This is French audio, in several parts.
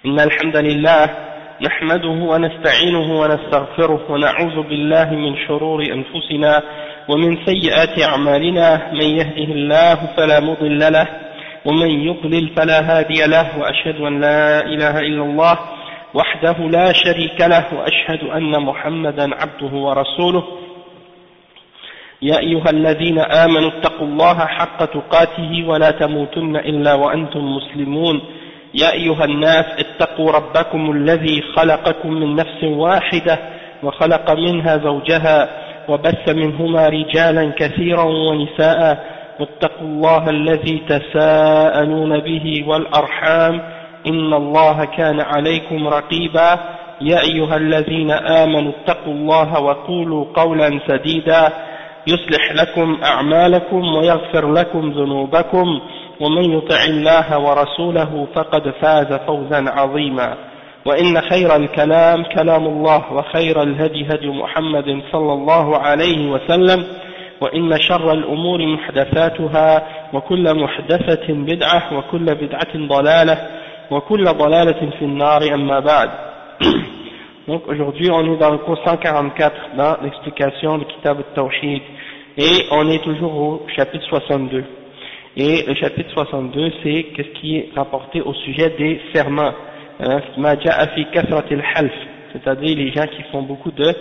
إن الحمد لله نحمده ونستعينه ونستغفره ونعوذ بالله من شرور أنفسنا ومن سيئات أعمالنا من يهده الله فلا مضل له ومن يضلل فلا هادي له وأشهد أن لا إله إلا الله وحده لا شريك له وأشهد أن محمدا عبده ورسوله يا أيها الذين آمنوا اتقوا الله حق تقاته ولا تموتن إلا وأنتم مسلمون يا أيها الناس اتقوا ربكم الذي خلقكم من نفس واحدة وخلق منها زوجها وبث منهما رجالا كثيرا ونساء واتقوا الله الذي تساءلون به والأرحام إن الله كان عليكم رقيبا يا أيها الذين آمنوا اتقوا الله وقولوا قولا سديدا يصلح لكم أعمالكم ويغفر لكم ذنوبكم ومن يطع الله ورسوله فقد فاز فوزا عظيما وإن خير الكلام كلام الله وخير الهدي هدي محمد صلى الله عليه وسلم وإن شر الأمور محدثاتها وكل محدثة بدعة وكل بدعة ضلالة وكل ضلالة في النار أما بعد. Donc aujourd'hui on est dans le cours 144 dans l'explication du Kitab al-Tawhid et on est toujours au chapitre 62. Et le chapitre 62 c'est qu'est-ce qui est rapporté au sujet des serments, ma ja'a fi kasratil half, c'est-à-dire les gens qui font beaucoup de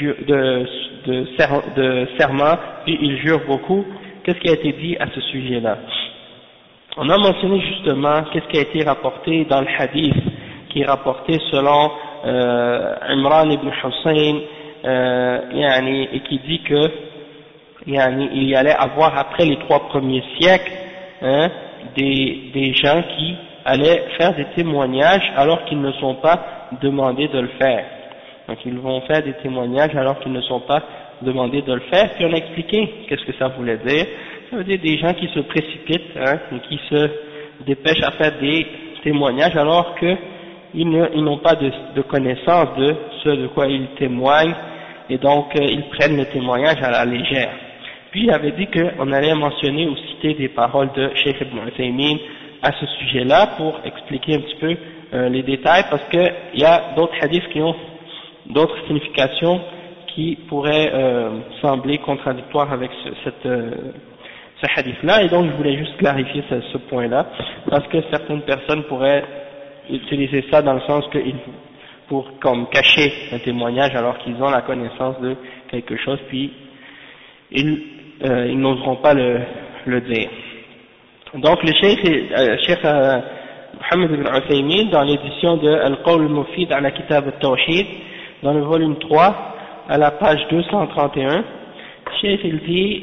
serments puis ils jurent beaucoup. Qu'est-ce qui a été dit à ce sujet-là? On a mentionné justement qu'est-ce qui a été rapporté dans le hadith qui est rapporté selon Imran ibn Hussein et qui dit que il y allait avoir après les 3 premiers siècles des gens qui allaient faire des témoignages alors qu'ils ne sont pas demandés de le faire. Donc ils vont faire des témoignages alors qu'ils ne sont pas demandés de le faire. Puis on a expliqué qu'est-ce que ça voulait dire. Ça veut dire des gens qui se précipitent et qui se dépêchent à faire des témoignages alors qu'ils n'ont pas de connaissance de ce de quoi ils témoignent et donc ils prennent le témoignage à la légère. Puis il avait dit qu'on allait mentionner ou citer des paroles de Cheikh Ibn Uthaymin à ce sujet-là pour expliquer un petit peu les détails parce qu'il y a d'autres hadiths qui ont d'autres significations qui pourraient sembler contradictoires avec ce hadith-là, et donc je voulais juste clarifier ce point-là parce que certaines personnes pourraient utiliser ça dans le sens que pour comme cacher un témoignage alors qu'ils ont la connaissance de quelque chose puis ils n'oseront pas le dire. Donc le Cheikh Mohammed ibn Uthaymin dans l'édition de Al-Qawl al-Mufid ala Kitab al-Tawhid dans le volume 3 à la page 231, Cheikh il dit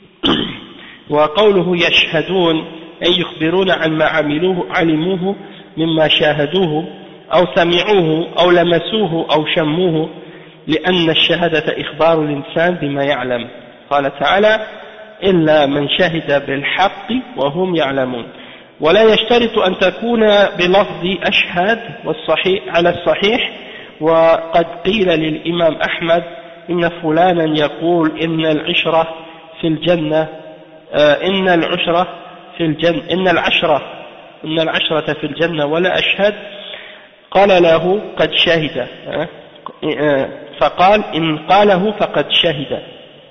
وقوله يشهدون أي يخبرون عن ما علموه مما شاهدوه أو سمعوه أو لمسوه أو شموه لأن الشهادة إخبار الإنسان بما يعلم قال تعالى إلا من شهد بالحق وهم يعلمون ولا يشترط أن تكون بلفظ أشهد والصحيح على الصحيح وقد قيل للإمام أحمد إن فلانا يقول إن العشرة في الجنة إن العشرة في الجنة ولا أشهد قال له قد شهد فقال إن قاله فقد شهد.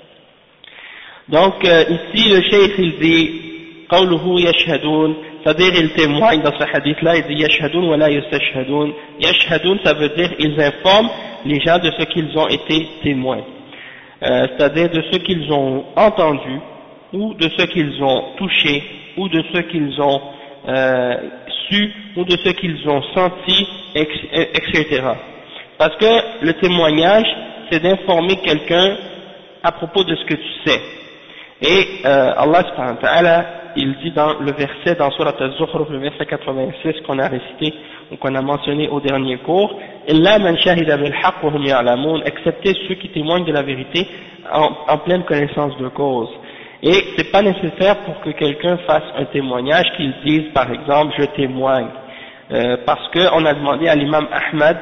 Donc ici le cheikh il dit قوله يشهدون, c'est-à-dire il témoigne dans ce hadith là, il dit يشهدون ولا يستشهدون. يشهدون ça veut dire ils informent les gens de ce qu'ils ont été témoins, c'est-à-dire de ce qu'ils ont entendu ou de ce qu'ils ont touché ou de ce qu'ils ont su ou de ce qu'ils ont senti, etc. Parce que le témoignage c'est d'informer quelqu'un à propos de ce que tu sais. Et Allah subhanahu wa ta'ala il dit dans le verset dans Surat al-Zukhruf, le verset 86 qu'on a récité ou qu'on a mentionné au dernier cours, illa man shahida bil haqq wa hum ya'lamun, excepté ceux qui témoignent de la vérité en pleine connaissance de cause. Et c'est pas nécessaire pour que quelqu'un fasse un témoignage qu'il dise par exemple je témoigne, parce que on a demandé à l'imam Ahmad,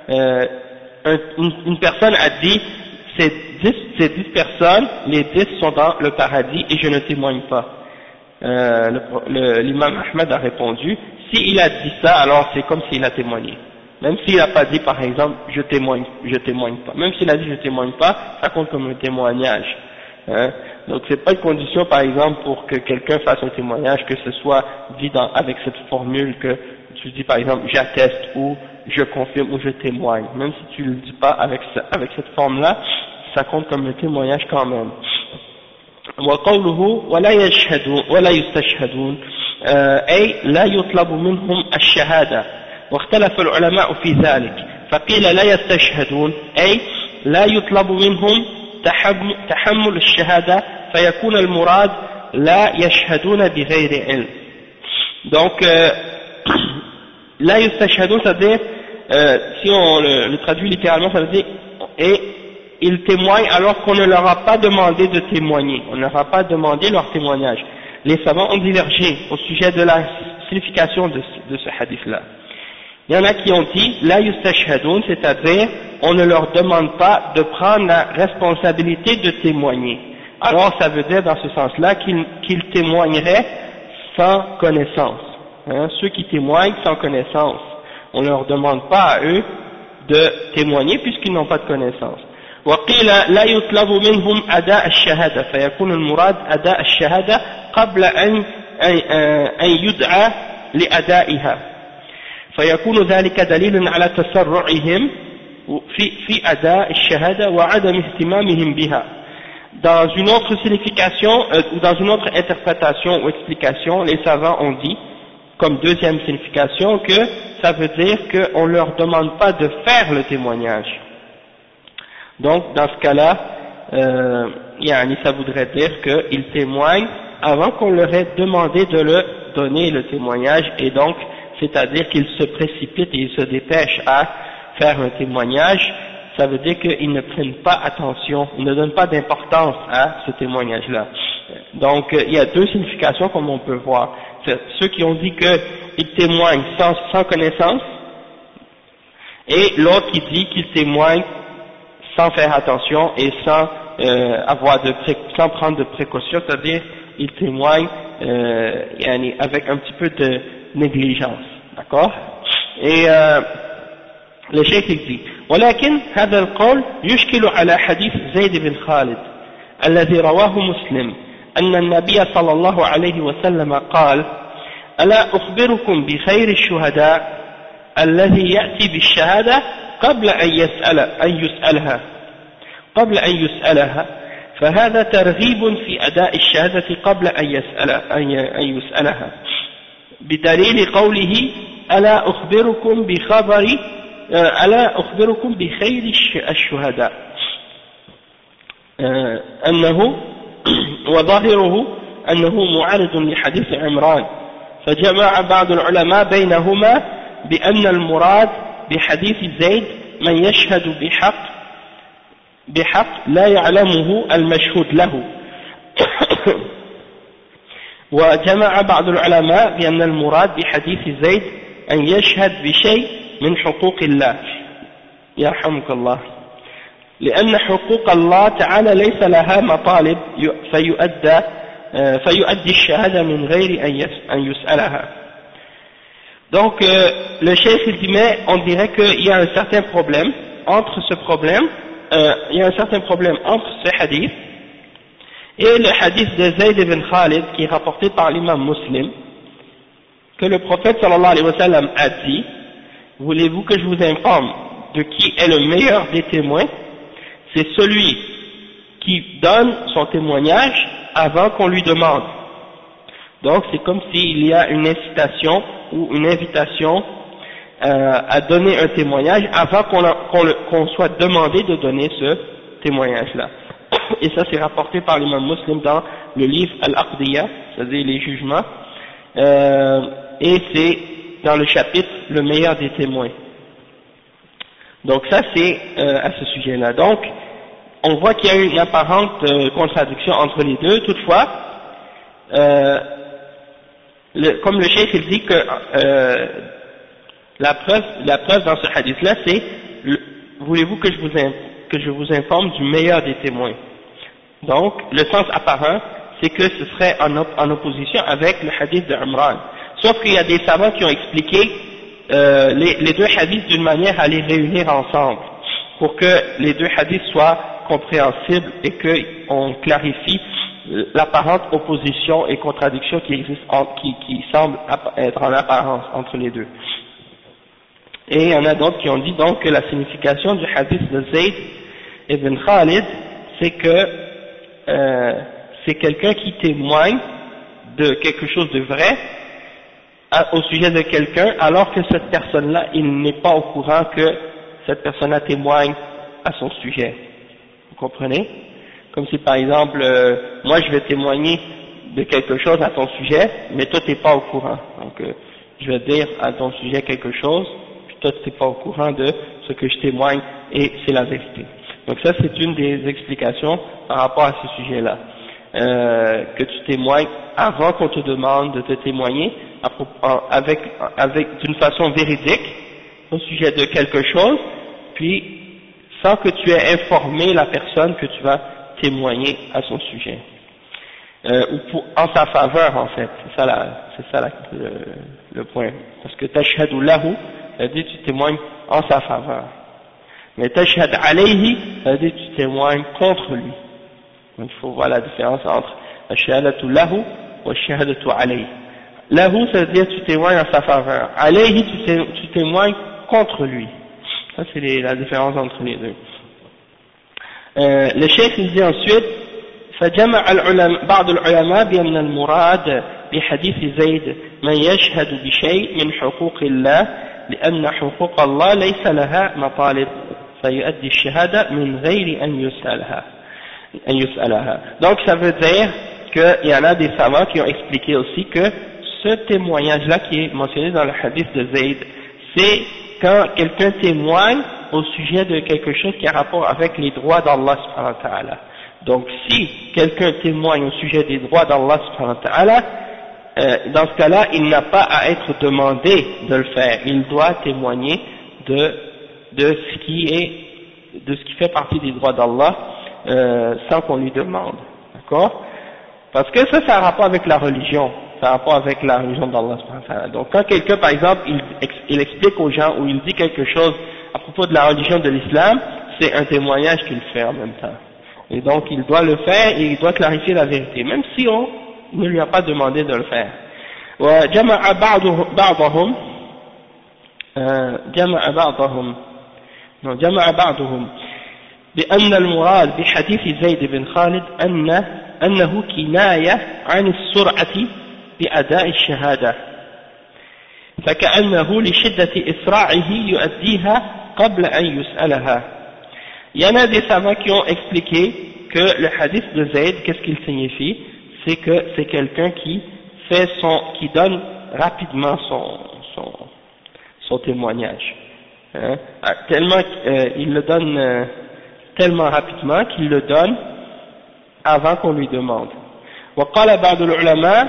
une personne a dit ces 10 personnes, les 10 sont dans le paradis et je ne témoigne pas. L'imam Ahmad a répondu s'il a dit ça, alors c'est comme s'il a témoigné. Même s'il n'a pas dit, par exemple, je témoigne pas. Même s'il a dit je témoigne pas, ça compte comme un témoignage. Hein. Donc c'est pas une condition, par exemple, pour que quelqu'un fasse un témoignage, que ce soit dit avec cette formule que tu dis, par exemple, j'atteste ou je confirme ou je témoigne. Même si tu le dis pas avec cette forme-là, ça compte comme un témoignage quand même. وقوله ولا يستشهدون أي لا يطلب منهم الشهادة واختلف العلماء في ذلك فقيل لا يستشهدون أي لا يطلب منهم تحمل الشهادة فيكون المراد لا يشهدون بغير علم. Donc لا يستشهدون, ça veut dire si on le traduit littéralement, ça veut dire et ils témoignent alors qu'on ne leur a pas demandé de témoigner, on ne leur a pas demandé leur témoignage. Les savants ont divergé au sujet de la signification de ce hadith-là. Il y en a qui ont dit la yustashhadoun, c'est-à-dire on ne leur demande pas de prendre la responsabilité de témoigner. Alors ça veut dire dans ce sens-là qu'ils témoigneraient sans connaissance. Hein, ceux qui témoignent sans connaissance, on ne leur demande pas à eux de témoigner puisqu'ils n'ont pas de connaissance. وقيل لا يطلب منهم أداء الشهادة فيكون المراد أداء الشهادة قبل أن يدعى لأدائها فيكون ذلك دليلا على تسرعهم في أداء الشهادة وعدم اهتمامهم بها. Dans une autre signification ou dans une autre interprétation ou explication, les savants ont dit comme deuxième signification que ça veut dire qu'on ne leur demande pas de faire le témoignage. Donc, dans ce cas-là, ça voudrait dire qu'ils témoignent avant qu'on leur ait demandé de leur donner le témoignage, et donc, c'est-à-dire qu'ils se précipitent et ils se dépêchent à faire un témoignage. Ça veut dire qu'ils ne prennent pas attention, ils ne donnent pas d'importance à ce témoignage-là. Donc, il y a deux significations comme on peut voir. C'est ceux qui ont dit qu'ils témoignent sans connaissance, et l'autre qui dit qu'ils témoignent sans faire attention et sans sans prendre de précautions, c'est-à-dire ils témoignent avec un petit peu de négligence, d'accord? Et le cheikh il dit ولكن هذا القول يشكل على حديث زيد بن خالد الذي رواه مسلم أن النبي صلى الله عليه وسلم قال ألا أخبركم بخير الشهداء الذي يأتي بالشهادة قبل أن يسألها فهذا ترغيب في أداء الشهادة قبل أن يسألها بدليل قوله ألا أخبركم بخير الشهداء أنه وظاهره أنه معارض لحديث عمران فجمع بعض العلماء بينهما بأن المراد بحديث زيد من يشهد بحق لا يعلمه المشهود له وجمع بعض العلماء بأن المراد بحديث زيد أن يشهد بشيء من حقوق الله يرحمك الله لأن حقوق الله تعالى ليس لها مطالب فيؤدي الشهادة من غير أن يسألها. Donc le cheikh dit mais on dirait qu'il y a un certain problème entre ce hadith et le hadith de Zayd ibn Khalid qui est rapporté par l'imam Muslim, que le prophète sallallahu alayhi wa sallam a dit: voulez-vous que je vous informe de qui est le meilleur des témoins? C'est celui qui donne son témoignage avant qu'on lui demande. Donc c'est comme s'il y a une incitation ou une invitation à donner un témoignage avant qu'on soit demandé de donner ce témoignage-là. Et ça c'est rapporté par l'imam Muslim dans le livre Al-Aqdiyya, c'est-à-dire les jugements, et c'est dans le chapitre le meilleur des témoins. Donc ça c'est à ce sujet-là. Donc on voit qu'il y a une apparente contradiction entre les deux. Toutefois, comme le cheikh il dit que la preuve dans ce hadith-là, c'est voulez-vous que je vous informe du meilleur des témoins. Donc le sens apparent, c'est que ce serait en opposition avec le hadith de Imran. Sauf qu'il y a des savants qui ont expliqué les deux hadiths d'une manière à les réunir ensemble, pour que les deux hadiths soient compréhensibles et qu'on clarifie l'apparente opposition et contradiction qui existe, qui semble être en apparence entre les deux. Et il y en a d'autres qui ont dit donc que la signification du hadith de Zayd ibn Khalid, c'est que c'est quelqu'un qui témoigne de quelque chose de vrai au sujet de quelqu'un, alors que cette personne-là, il n'est pas au courant que cette personne-là témoigne à son sujet. Vous comprenez? Comme si par exemple, moi je vais témoigner de quelque chose à ton sujet, mais toi tu n'es pas au courant. Donc je vais dire à ton sujet quelque chose, puis toi tu n'es pas au courant de ce que je témoigne, et c'est la vérité. Donc ça c'est une des explications par rapport à ce sujet-là. Que tu témoignes avant qu'on te demande de te témoigner d'une façon véridique au sujet de quelque chose, puis sans que tu aies informé la personne que tu vas témoigner à son sujet, ou en sa faveur en fait, c'est ça le point, parce que tashhadu lahu, ça dit tu témoignes en sa faveur, mais tashhad alayhi, ça dit tu témoignes contre lui. Donc il faut voir la différence entre shahadatu lahu wa shahadatu alayhi. Lahu, ça veut dire tu témoignes en sa faveur, alayhi tu témoignes contre lui. Ça c'est la différence entre les deux. Le cheikh il dit ensuite فجمع بعض العلماء بأن المراد بحديث زيد من يشهد بشيء من حقوق الله لأن حقوق الله ليس لها مطالب فيؤدي الشهادة من غير أن يسألها. Donc ça veut dire qu'il y en a des savants qui ont expliqué aussi que ce témoignage-là qui est mentionné dans le hadith de Zayd, c'est quand quelqu'un témoigne au sujet de quelque chose qui a rapport avec les droits d'Allah subhanahu wa ta'ala. Donc si quelqu'un témoigne au sujet des droits d'Allah subhanahu wa ta'ala, dans ce cas-là, il n'a pas à être demandé de le faire, il doit témoigner de ce qui fait partie des droits d'Allah, sans qu'on lui demande, d'accord? Parce que ça a rapport avec la religion, ça a rapport avec la religion d'Allah subhanahu wa ta'ala. Donc quand quelqu'un par exemple, il explique aux gens ou il dit quelque chose à propos de la religion de l'islam, c'est un témoignage qu'il fait en même temps. Et donc il doit le faire et il doit clarifier la vérité, même si on ne lui a pas demandé de le faire. جمع بعضهم بأن المراد بحديث زيد بن خالد أنه كناية عن السرعة بأداء الشهادة فكأنه لشدة إسراعه يؤديها قبل أن يسألها. Il y en a des savants qui ont expliqué que le hadith de Zayd, qu'est-ce qu'il signifie? C'est que c'est quelqu'un qui donne rapidement son témoignage. Hein? Il le donne tellement rapidement qu'il le donne avant qu'on lui demande. وقال بعض العلماء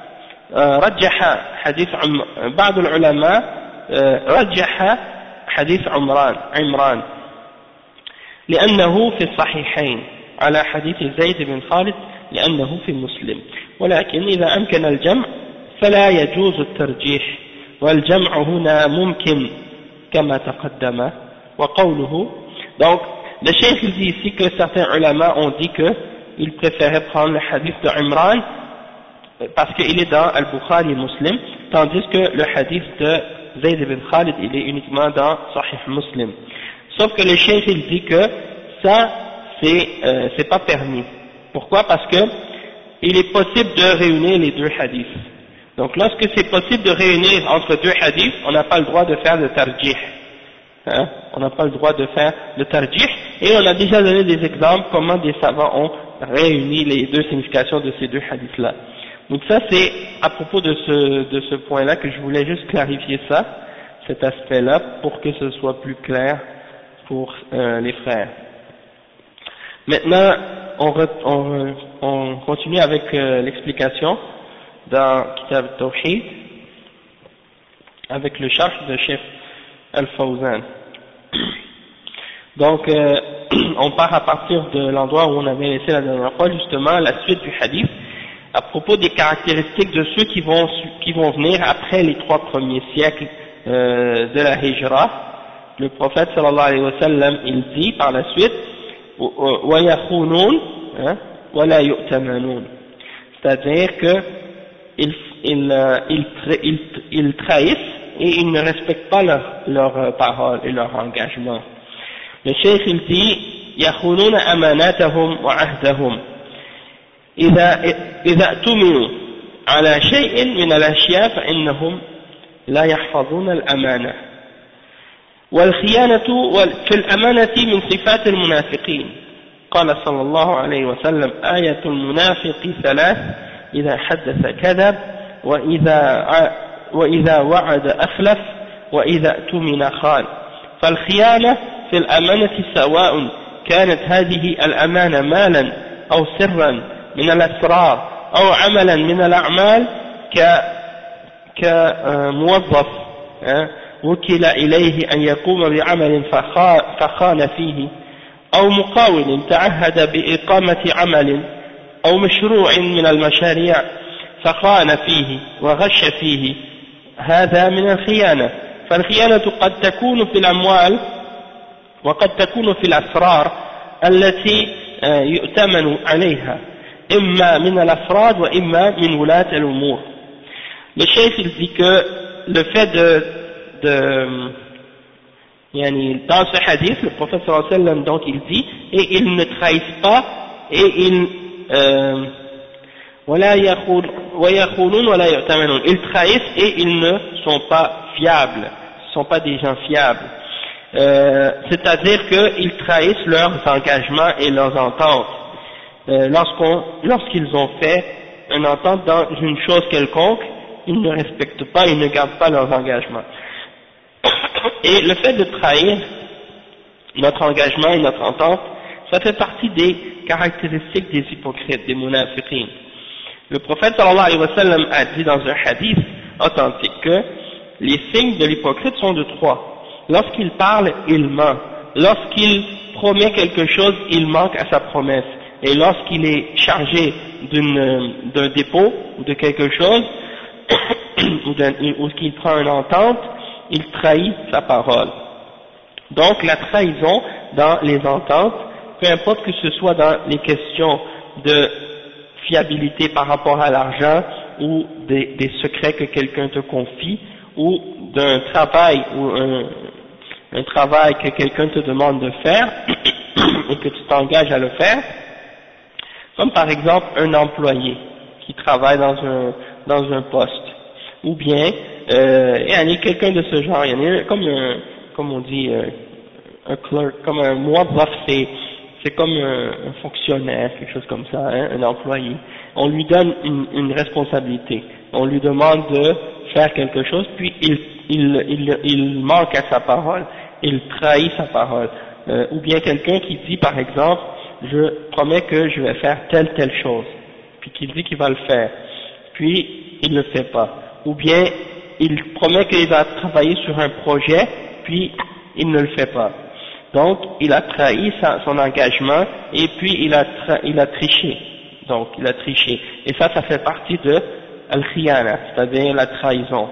رجح حديث عمران لأنه في الصحيحين على حديث زيد بن خالد لأنه في مسلم ولكن إذا أمكن الجمع فلا يجوز الترجيح والجمع هنا ممكن كما تقدم وقوله. Donc le cheikh dit ici que certains ulama ont dit qu'ils préféraient prendre le hadith de Imran parce qu'il est dans Al-Bukhari et Muslim, tandis que le hadith de Zayd ibn Khalid il est uniquement dans Sahih Muslim. Sauf que le cheikh il dit que ça c'est pas permis. Pourquoi? Parce que il est possible de réunir les deux hadiths. Donc lorsque c'est possible de réunir entre deux hadiths, on n'a pas le droit de faire le tarjih. Hein? On n'a pas le droit de faire le tarjih. Et on a déjà donné des exemples comment des savants ont réuni les deux significations de ces deux hadiths-là. Donc ça c'est à propos de ce point-là que je voulais juste clarifier ça, cet aspect-là, pour que ce soit plus clair pour les frères. Maintenant, on continue avec l'explication dans Kitab Tawhid avec le sharh de Cheikh Al-Fawzan. Donc on part à partir de l'endroit où on avait laissé la dernière fois, justement la suite du hadith, à propos des caractéristiques de ceux qui vont venir après les 3 premiers siècles de la Hijra. Le prophète sallallahu alayhi wa sallam, il dit par la suite wa yakhunun wa la yu'tamanun, c'est-à-dire que ils trahissent et ils ne respectent pas leurs paroles et leur engagement. Le cheikh il dit yakhununa amanatahum wa ahdahum إذا اؤتمنوا على شيء من الأشياء فإنهم لا يحفظون الأمانة. والخيانة في الأمانة من صفات المنافقين. قال صلى الله عليه وسلم آية المنافق 3: إذا حدث كذب وإذا وعد أخلف وإذا اؤتمن خان. فالخيانة في الأمانة سواء كانت هذه الأمانة مالا أو سرا من الأسرار أو عملا من الأعمال كموظف وكل إليه أن يقوم بعمل فخان فيه، أو مقاول تعهد بإقامة عمل أو مشروع من المشاريع فخان فيه وغش فيه، هذا من الخيانة. فالخيانة قد تكون في الأموال وقد تكون في الأسرار التي يؤتمن عليها، إما من الأفراد وإما من ولاة الأمور. Le cheikh il dit que le fait dans ce hadith, le prophète sallallahu alayhi wa sallam, donc il dit, et ils ne trahissent pas, et ils ils trahissent et ils ne sont pas fiables, ne sont pas des gens fiables. C'est-à-dire qu'ils trahissent leurs engagements et leurs ententes. Lorsqu'ils ont fait une entente dans une chose quelconque, ils ne respectent pas, ils ne gardent pas leurs engagements. Et le fait de trahir notre engagement et notre entente, ça fait partie des caractéristiques des hypocrites, des munafiqin. Le prophète sallallahu alayhi wa sallam a dit dans un hadith authentique que les signes de l'hypocrite sont de 3. Lorsqu'il parle, il ment. Lorsqu'il promet quelque chose, il manque à sa promesse. Et lorsqu'il est chargé d'un dépôt ou de quelque chose, ou qu'il prend une entente, il trahit sa parole. Donc la trahison dans les ententes, peu importe que ce soit dans les questions de fiabilité par rapport à l'argent, ou des secrets que quelqu'un te confie, ou d'un travail, ou un travail que quelqu'un te demande de faire, et que tu t'engages à le faire, comme par exemple un employé qui travaille dans un poste, ou bien il y a quelqu'un de ce genre, il y en a comme on dit un clerk, comme un muwazzaf, c'est comme un fonctionnaire, quelque chose comme ça, un employé. On lui donne une responsabilité, on lui demande de faire quelque chose, puis il manque à sa parole, il trahit sa parole. Ou bien quelqu'un qui dit par exemple, je promets que je vais faire telle chose, puis qu'il dit qu'il va le faire, puis il ne le fait pas. Ou bien il promet qu'il va travailler sur un projet, puis il ne le fait pas. Donc il a trahi son engagement, et puis il a triché. Donc il a triché. Et ça fait partie de al-khiyana, c'est-à-dire la trahison.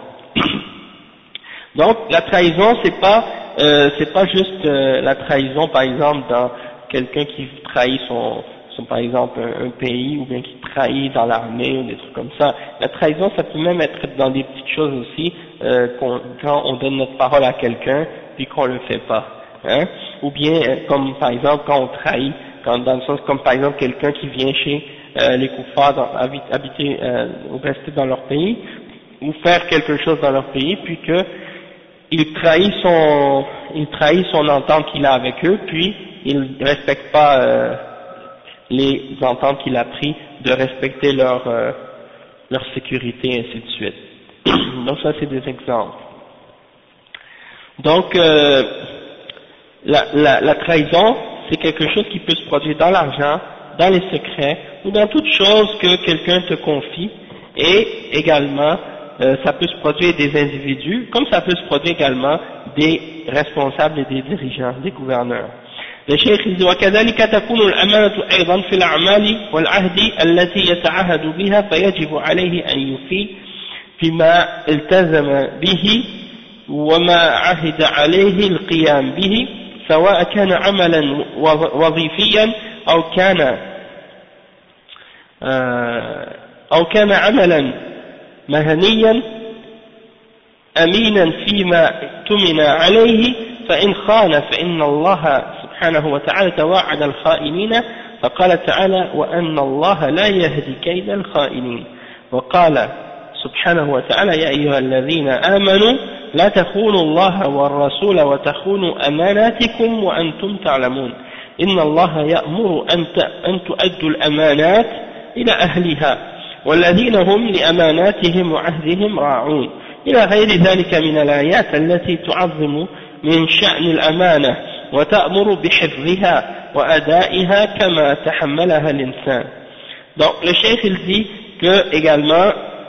Donc la trahison c'est pas juste la trahison par exemple dans quelqu'un qui trahit son par exemple un pays, ou bien qui trahit dans l'armée ou des trucs comme ça. La trahison ça peut même être dans des petites choses aussi, quand on donne notre parole à quelqu'un puis qu'on le fait pas, hein? Ou bien comme par exemple quand on trahit, dans le sens comme par exemple quelqu'un qui vient chez les koufars habiter ou rester dans leur pays, ou faire quelque chose dans leur pays, puis que il trahit son entente qu'il a avec eux, puis il ne respecte pas les ententes qu'il a pris de respecter leur sécurité, et ainsi de suite. Donc ça c'est des exemples. Donc la trahison c'est quelque chose qui peut se produire dans l'argent, dans les secrets, ou dans toute chose que quelqu'un te confie, et également ça peut se produire des individus, comme ça peut se produire également des responsables et des dirigeants, des gouverneurs. الشيخ يقول وكذلك تكون الأمانة أيضا في الأعمال والعهد التي يتعهد بها فيجب عليه أن يفي فيما التزم به وما عهد عليه القيام به سواء كان عملا وظيفيا أو كان عملا مهنيا أمينا فيما اؤتمن عليه فإن خان فإن الله سبحانه وتعالى توعد الخائنين فقال تعالى وأن الله لا يهدي كيد الخائنين وقال سبحانه وتعالى يا أيها الذين آمنوا لا تخونوا الله والرسول وتخونوا أماناتكم وأنتم تعلمون إن الله يأمر أن تؤدوا الأمانات إلى أهلها والذين هم لأماناتهم وعهدهم راعون إلى غير ذلك من الآيات التي تعظم من شأن الأمانة وتأمر بحفظها وأدائها كما تحملها الإنسان. Donc le cheikh il dit que également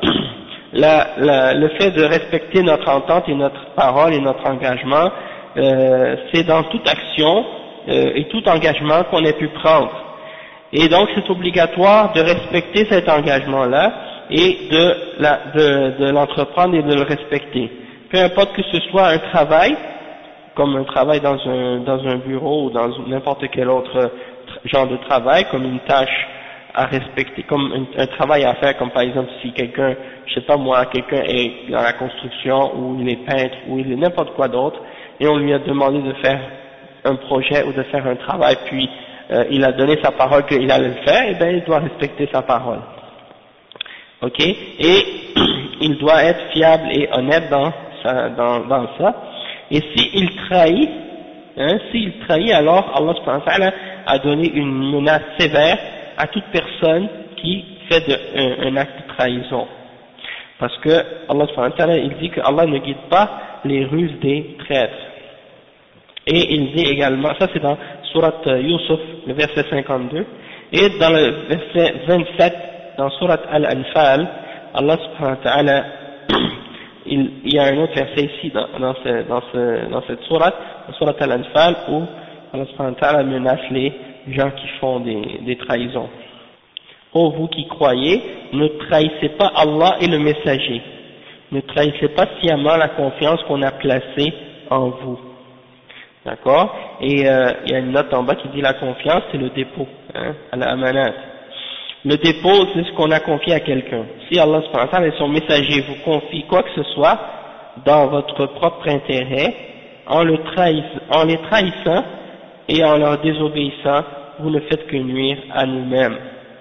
le fait de respecter notre entente et notre parole et notre engagement c'est dans toute action et tout engagement qu'on ait pu prendre. Et donc c'est obligatoire de respecter cet engagement-là et de l'entreprendre et de le respecter. Peu importe que ce soit un travail, comme un travail dans un bureau ou dans n'importe quel autre genre de travail, comme une tâche à respecter, comme un travail à faire, comme par exemple si quelqu'un, je sais pas moi, quelqu'un est dans la construction ou il est peintre ou il est n'importe quoi d'autre et on lui a demandé de faire un projet ou de faire un travail puis il a donné sa parole qu'il allait le faire, et bien il doit respecter sa parole. Ok? Et il doit être fiable et honnête dans ça. Et s'il trahit, alors Allah subhanahu wa ta'ala a donné une menace sévère à toute personne qui fait un acte de trahison. Parce que Allah subhanahu wa ta'ala, il dit que Allah ne guide pas les ruses des traîtres. Et il dit également, ça c'est dans Surat Yusuf, le verset 52, et dans le verset 27, dans Surat Al-Anfal, Allah subhanahu wa ta'ala, il y a un autre verset ici dans cette sourate, dans Surat Al-Anfal, où Allah subhanahu wa ta'ala menace les gens qui font des trahisons. Ô vous qui croyez, ne trahissez pas Allah et le messager, ne trahissez pas sciemment la confiance qu'on a placée en vous. D'accord? Et il y a une note en bas qui dit la confiance, c'est le dépôt, à la amanat. Le dépôt, c'est ce qu'on a confié à quelqu'un. Si Allah subhanahu wa ta'ala et son messager vous confient quoi que ce soit dans votre propre intérêt, en les trahissant et en leur désobéissant, vous ne faites que nuire à nous-mêmes.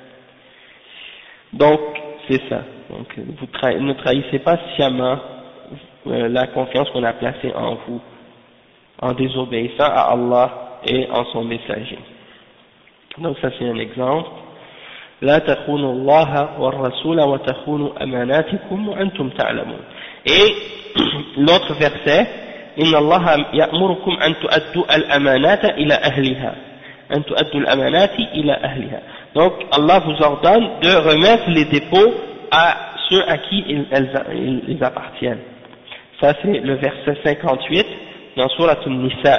Donc, c'est ça. Donc, ne trahissez pas sciemment la confiance qu'on a placée en vous, en désobéissant à Allah et en son messager. Donc ça c'est un exemple. لا تخونوا الله والرسول وتخونوا أماناتكم وأنتم تعلمون. Et l'autre verset, إن الله يأمركم أن تؤدوا الأمانات إلى أهلها. أن تؤدوا الأمانات إلى أهلها. Donc Allah vous ordonne de remettre les dépôts à ceux à qui ils appartiennent. Ça c'est le verset 58 dans Surat An-Nisa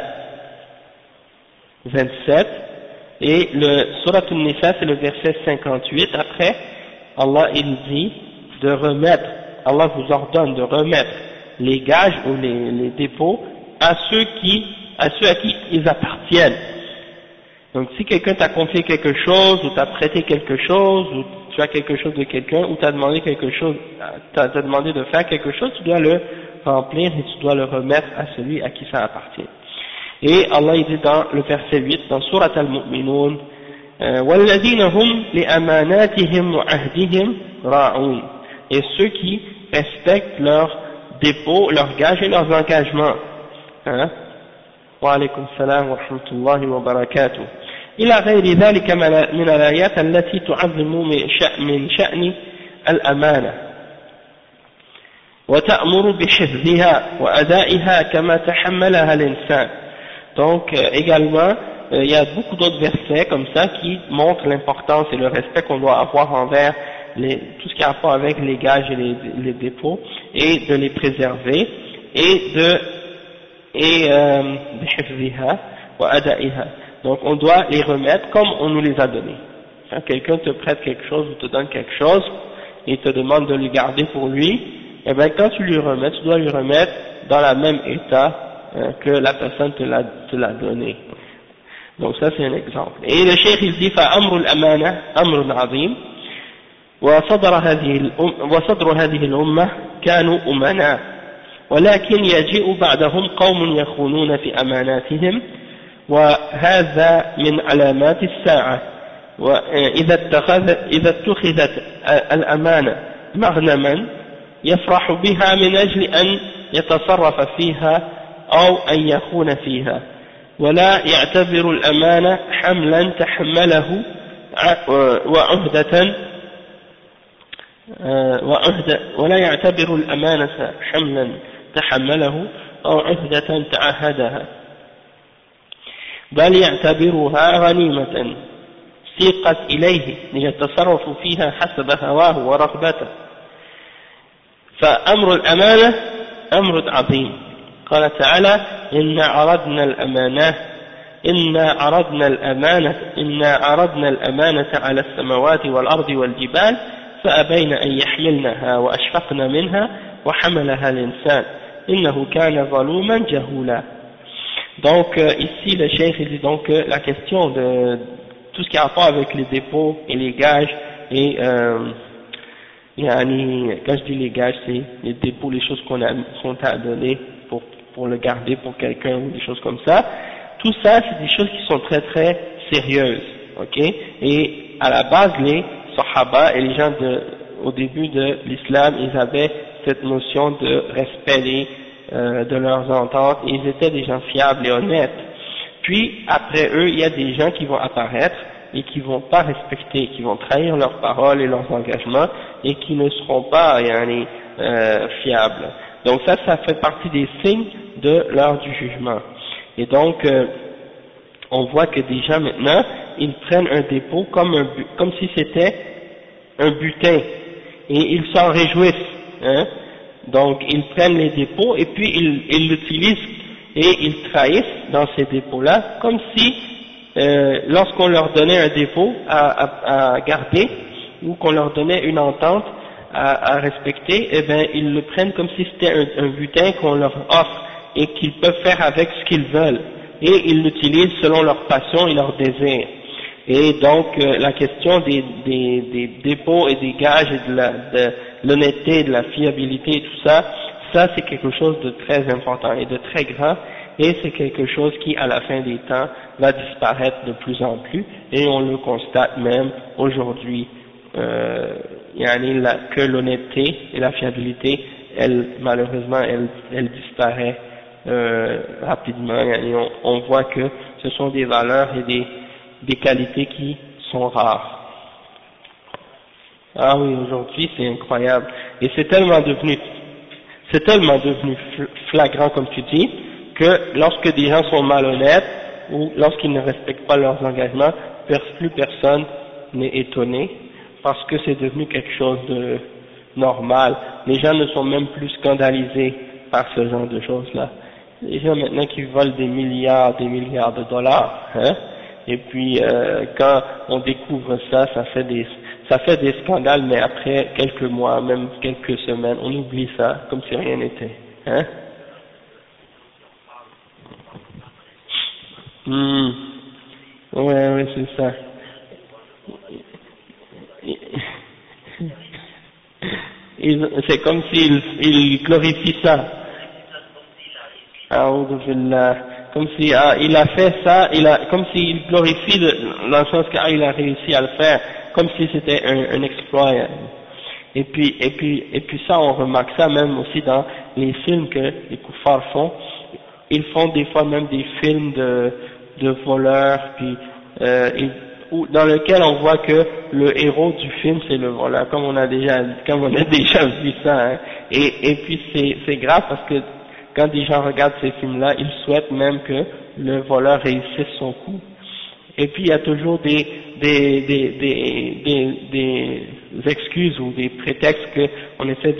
27, et le Surat An-Nisa c'est le verset 58. Après, Allah il dit de remettre, Allah vous ordonne de remettre les gages ou les dépôts à ceux à qui ils appartiennent. Donc si quelqu'un t'a confié quelque chose, ou t'a prêté quelque chose, ou tu as quelque chose de quelqu'un, ou t'as demandé quelque chose, t'as demandé de faire quelque chose, tu dois le remplir et tu dois le remettre à celui à qui ça appartient. Et Allah il dit dans le verset 8 dans Surat Al-Mu'minun وَالَّذِينَ هُمْ لِأَمَانَاتِهِمْ وَعَهْدِهِمْ رَاعُونَ, et ceux qui respectent leurs dépôts, leurs gages et leurs engagements. Wa alaykum salam wa rahmatullahi wa barakatuh. إلى غير ذلك من الآيات التي تعظم من شأن الأمانة وتأمر بحفظها وأدائها كما تحملها الإنسان. Donc également il y a beaucoup d'autres versets comme ça qui montrent l'importance et le respect qu'on doit avoir envers tout ce qui a rapport avec les gages et les dépôts, et de les préserver et بحفظها وأدائها. Donc on doit les remettre comme on nous les a donnés. Quand quelqu'un te prête quelque chose ou te donne quelque chose et te demande de le garder pour lui, eh bien quand tu lui remets, tu dois lui remettre dans le même état que la personne te l'a donné. Donc ça c'est un exemple. Et le cheikh il dit فأمر الأمانة أمر عظيم وصدر هذه الأمة كانوا أمناء ولكن يجيء بعدهم قوم يخونون في أماناتهم وهذا من علامات الساعة وإذا اتخذت الأمانة مغنما يفرح بها من أجل أن يتصرف فيها أو أن يخون فيها ولا يعتبر الأمانة حملا تحمله ولا يعتبر الأمانة حملا تحمله أو عهدة تعهدها بل يعتبرها غنيمة سيقت إليه ليتصرف فيها حسب هواه ورغبته فأمر الأمانة أمر عظيم قال تعالى إنا عرضنا الأمانة على السماوات والأرض والجبال فأبين أن يحملنها وأشفقن منها وحملها الإنسان إنه كان ظلوما جهولا. Donc ici le cheikh dit donc la question de tout ce qui a rapport avec les dépôts et les gages et quand je dis les gages c'est les dépôts, les choses qu'on t'a donné pour le garder pour quelqu'un ou des choses comme ça, tout ça c'est des choses qui sont très très sérieuses, ok, et à la base les Sahaba et les gens au début de l'islam, ils avaient cette notion de respect de leurs ententes, et ils étaient des gens fiables et honnêtes. Puis après eux, il y a des gens qui vont apparaître et qui vont pas respecter, qui vont trahir leurs paroles et leurs engagements et qui ne seront pas fiables. Donc ça fait partie des signes de l'heure du jugement. Et donc on voit que des gens maintenant, ils prennent un dépôt comme si c'était un butin et ils s'en réjouissent, hein. Donc ils prennent les dépôts et puis ils l'utilisent et ils trahissent dans ces dépôts-là comme si lorsqu'on leur donnait un dépôt à garder ou qu'on leur donnait une entente à respecter, eh bien ils le prennent comme si c'était un butin qu'on leur offre et qu'ils peuvent faire avec ce qu'ils veulent et ils l'utilisent selon leur passion et leur désir. Et donc la question des dépôts et des gages et de l'honnêteté, de la fiabilité et tout ça, c'est quelque chose de très important et de très grand, et c'est quelque chose qui à la fin des temps va disparaître de plus en plus, et on le constate même aujourd'hui, que l'honnêteté et la fiabilité, malheureusement elle disparaît rapidement, et on voit que ce sont des valeurs et des qualités qui sont rares. Ah oui, aujourd'hui c'est incroyable, et c'est tellement devenu flagrant comme tu dis, que lorsque des gens sont malhonnêtes ou lorsqu'ils ne respectent pas leurs engagements, plus personne n'est étonné parce que c'est devenu quelque chose de normal. Les gens ne sont même plus scandalisés par ce genre de choses-là. Les gens maintenant qui volent des milliards de dollars, hein, et puis quand on découvre ça, ça fait des scandales, mais après quelques mois, même quelques semaines, on oublie ça comme si rien n'était, hein. Ouais, c'est ça. C'est comme s'il glorifie ça. Comme si il a fait ça, comme s'il glorifie dans le sens qu'il a réussi à le faire, comme si c'était un exploit. Et puis ça, on remarque ça même aussi dans les films que les koufars font. Ils font des fois même des films de voleurs, puis dans lequel on voit que le héros du film c'est le voleur, comme on a déjà vu ça, hein. Et puis c'est grave parce que quand des gens regardent ces films-là, ils souhaitent même que le voleur réussisse son coup. Et puis il y a toujours des excuses ou des prétextes qu'on essaie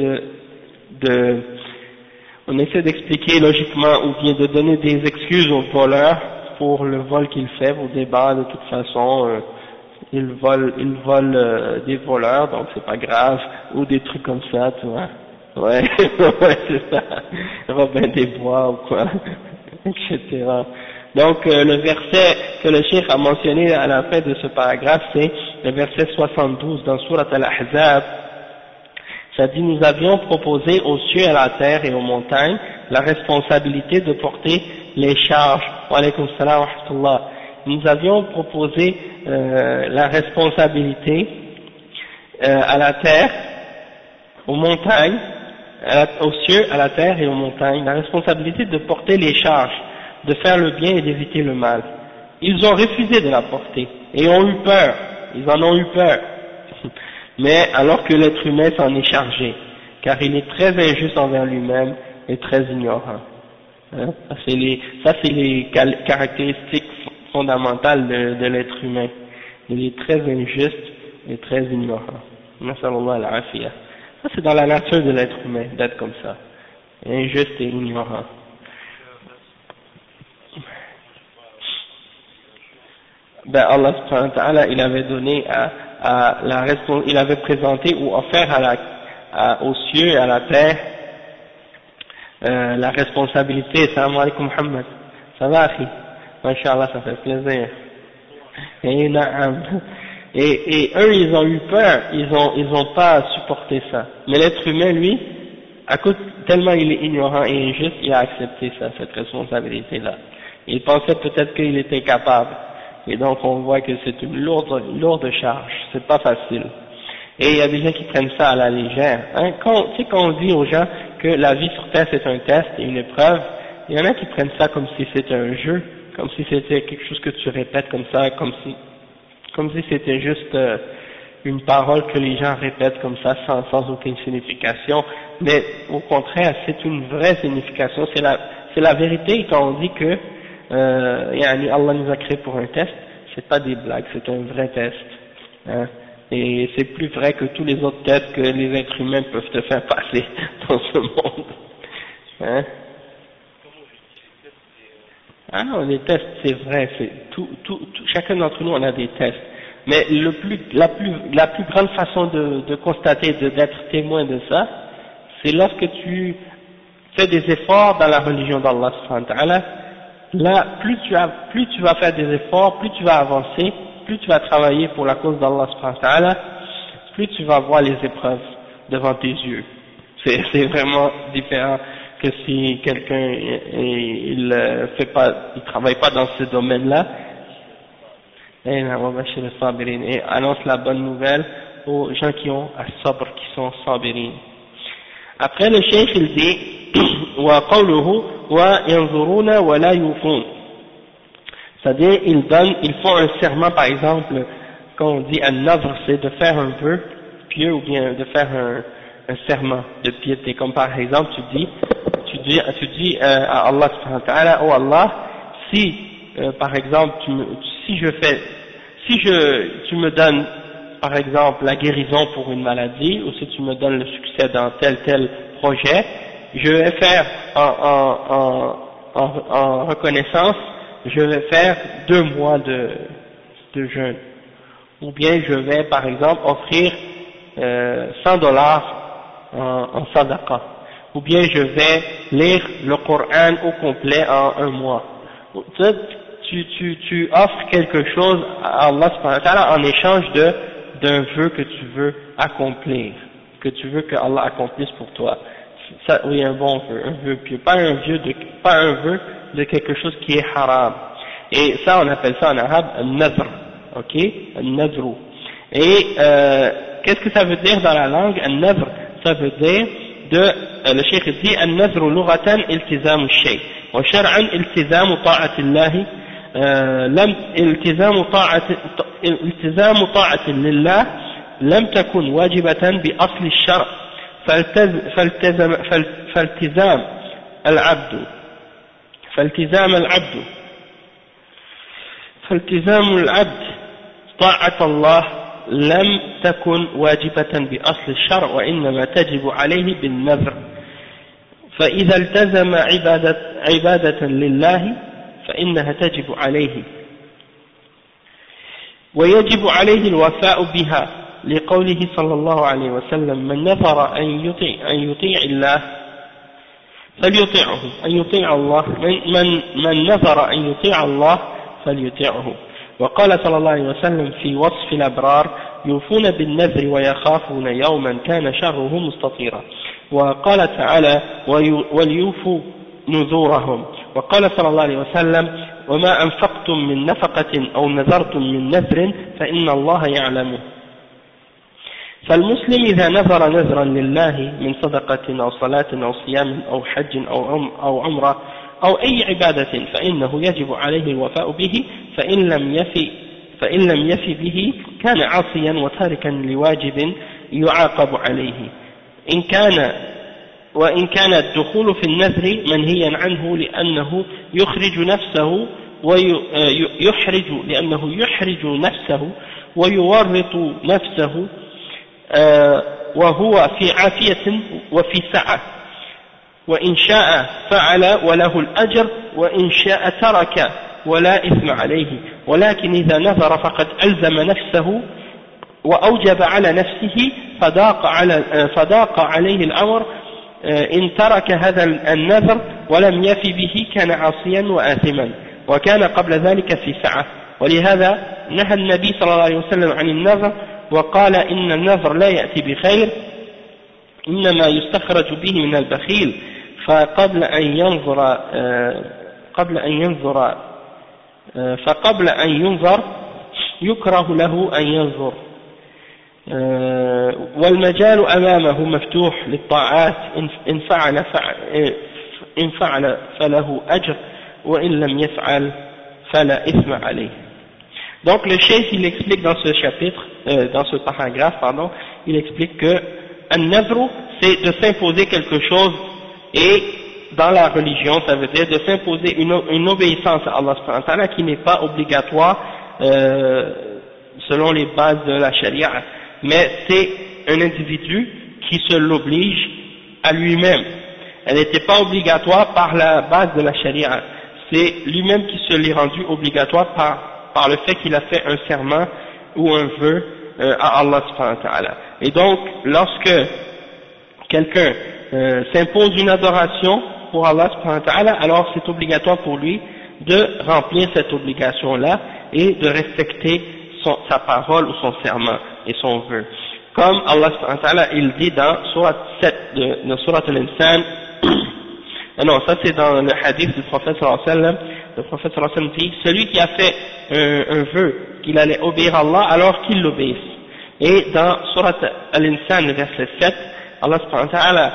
on essaie d'expliquer logiquement ou bien de donner des excuses aux voleurs pour le vol qu'il fait, au débat, de toute façon, il vole des voleurs, donc c'est pas grave, ou des trucs comme ça, tu vois. Ouais, ouais, c'est ça. Robin des Bois ou quoi, etc. Donc, le verset que le cheikh a mentionné à la fin de ce paragraphe, c'est le verset 72 dans Surat Al-Ahzab. Ça dit, nous avions proposé aux cieux, à la terre et aux montagnes la responsabilité de porter les charges. Wa alaykum salam wa rahmatullah. Nous avions proposé la responsabilité à la terre, aux montagnes, aux cieux, à la terre et aux montagnes, la responsabilité de porter les charges, de faire le bien et d'éviter le mal. Ils ont refusé de la porter et ont eu peur, ils en ont eu peur. Mais alors que l'être humain s'en est chargé, car il est très injuste envers lui-même et très ignorant. Hein? Ça c'est les caractéristiques fondamentales de l'être humain. Il est très injuste et très ignorant. Nasallallahu al-afiyah. Ça c'est dans la nature de l'être humain, d'être comme ça. Injuste et ignorant. Ben Allah subhanahu wa ta'ala, il avait donné il avait présenté ou offert aux cieux et à la terre la responsabilité. Salam alaikum Muhammad. Ça va, akhi? Masha'Allah, ça fait plaisir. Et eux, ils ont eu peur, ils ont pas supporté ça. Mais l'être humain, lui, tellement il est ignorant et injuste, il a accepté ça, cette responsabilité-là. Il pensait peut-être qu'il était capable. Et donc on voit que c'est une lourde charge, c'est pas facile. Et il y a des gens qui prennent ça à la légère. Hein. Quand on dit aux gens que la vie sur Terre c'est un test et une épreuve, il y en a qui prennent ça comme si c'était un jeu, comme si c'était quelque chose que tu répètes comme ça, comme si c'était juste une parole que les gens répètent comme ça sans aucune signification. Mais au contraire, c'est une vraie signification, c'est la vérité quand on dit que Allah nous a créé pour un test, c'est pas des blagues, c'est un vrai test. Hein. Et c'est plus vrai que tous les autres tests que les êtres humains peuvent te faire passer dans ce monde. Hein. Ah non, les tests, c'est vrai, chacun d'entre nous on a des tests. Mais la plus grande façon de constater, d'être témoin de ça, c'est lorsque tu fais des efforts dans la religion d'Allah subhanahu wa ta'ala. Là, plus tu vas faire des efforts, plus tu vas avancer, plus tu vas travailler pour la cause d'Allah subhanahu wa ta'ala, plus tu vas voir les épreuves devant tes yeux. C'est vraiment différent que si quelqu'un il travaille pas dans ce domaine-là, et annonce la bonne nouvelle aux gens qui ont as-sabr, qui sont sabirin. Après le cheikh il dit wa qawluhu wa yanzuruna wa la yufun, c'est-à-dire ils font un serment, par exemple quand on dit an-nadhr, c'est de faire un vœu pieux ou bien de faire un serment de piété, comme par exemple tu dis à Allah subhanahu wa ta'ala, oh Allah, si par exemple tu me donnes par exemple la guérison pour une maladie, ou si tu me donnes le succès dans tel projet, je vais faire en reconnaissance, je vais faire 2 mois de jeûne, ou bien je vais par exemple offrir $100 en sadaqa, ou bien je vais lire le Coran au complet en 1 mois. Tu offres quelque chose à Allah subhanahu wa ta'ala en échange d'un vœu que tu veux accomplir, que tu veux que Allah accomplisse pour toi. Ça, oui, un bon vœu, un vœu pieux, pas un vœu de quelque chose qui est haram. Et ça, on appelle ça en arabe un-nadr, ok, un-nadru. Et qu'est-ce que ça veut dire dans la langue un-nadr? Ça veut dire le cheikh dit an-nadru lughatan iltizamu shay, wa shar'an iltizamu ta'ati Allah. التزام طاعة لله لم تكن واجبة بأصل الشرع، فالتزام العبد طاعة الله لم تكن واجبة بأصل الشرع، وإنما تجب عليه بالنذر. فإذا التزم عبادة لله فإنها تجب عليه ويجب عليه الوفاء بها لقوله صلى الله عليه وسلم من نذر أن يطيع الله فليطيعه أن يطيع الله من نذر أن يطيع الله فليطيعه. وقال صلى الله عليه وسلم في وصف الأبرار يوفون بالنذر ويخافون يوما كان شره مستطيرا. وقال تعالى وليوفوا نذورهم. وقال صلى الله عليه وسلم وما أنفقتم من نفقة أو نذرتم من نذر فإن الله يعلمه. فالمسلم إذا نذر نذرا لله من صدقة أو صلاة أو صيام أو حج أو عمرة أو أي عبادة فإنه يجب عليه الوفاء به فإن لم يفي به كان عاصيا وتاركا لواجب يعاقب عليه. وإن كان الدخول في النذر منهيا عنه لأنه يحرج نفسه ويورط نفسه وهو في عافية وفي سعة، وإن شاء فعل وله الأجر وإن شاء ترك ولا إثم عليه. ولكن إذا نذر فقد ألزم نفسه وأوجب على نفسه فضاق عليه الأمر. إن ترك هذا النذر ولم يفي به كان عاصيا وآثما وكان قبل ذلك في سعة. ولهذا نهى النبي صلى الله عليه وسلم عن النذر وقال إن النذر لا يأتي بخير إنما يستخرج به من البخيل. فقبل أن ينظر يكره له أن ينظر. والمجال أمامه مفتوح للطاعات إن فعل فله أجر وإن لم يفعل فلا إثم عليه. Donc le cheikh il explique dans ce chapitre, dans ce paragraphe pardon, il explique que an-nadhru c'est de s'imposer quelque chose, et dans la religion ça veut dire de s'imposer une obéissance à Allah subhanahu wa ta'ala qui n'est pas obligatoire selon les bases de la charia, mais c'est un individu qui se l'oblige à lui-même. Elle n'était pas obligatoire par la base de la charia, c'est lui-même qui se l'est rendu obligatoire par le fait qu'il a fait un serment ou un vœu à Allah subhanahu wa ta'ala. Et donc, lorsque quelqu'un s'impose une adoration pour Allah subhanahu wa ta'ala, alors c'est obligatoire pour lui de remplir cette obligation-là et de respecter sa parole ou son serment et son vœu. Comme Allah subhanahu wa ta'ala, il dit dans Surat 7, dans Surat Al-Insan, non, ça c'est dans le hadith du prophète sallallahu alayhi wa sallam. Le prophète sallallahu alayhi wa sallam dit, celui qui a fait un vœu qu'il allait obéir à Allah, alors qu'il l'obéisse. Et dans Surat Al-Insan, le verset 7, Allah subhanahu wa ta'ala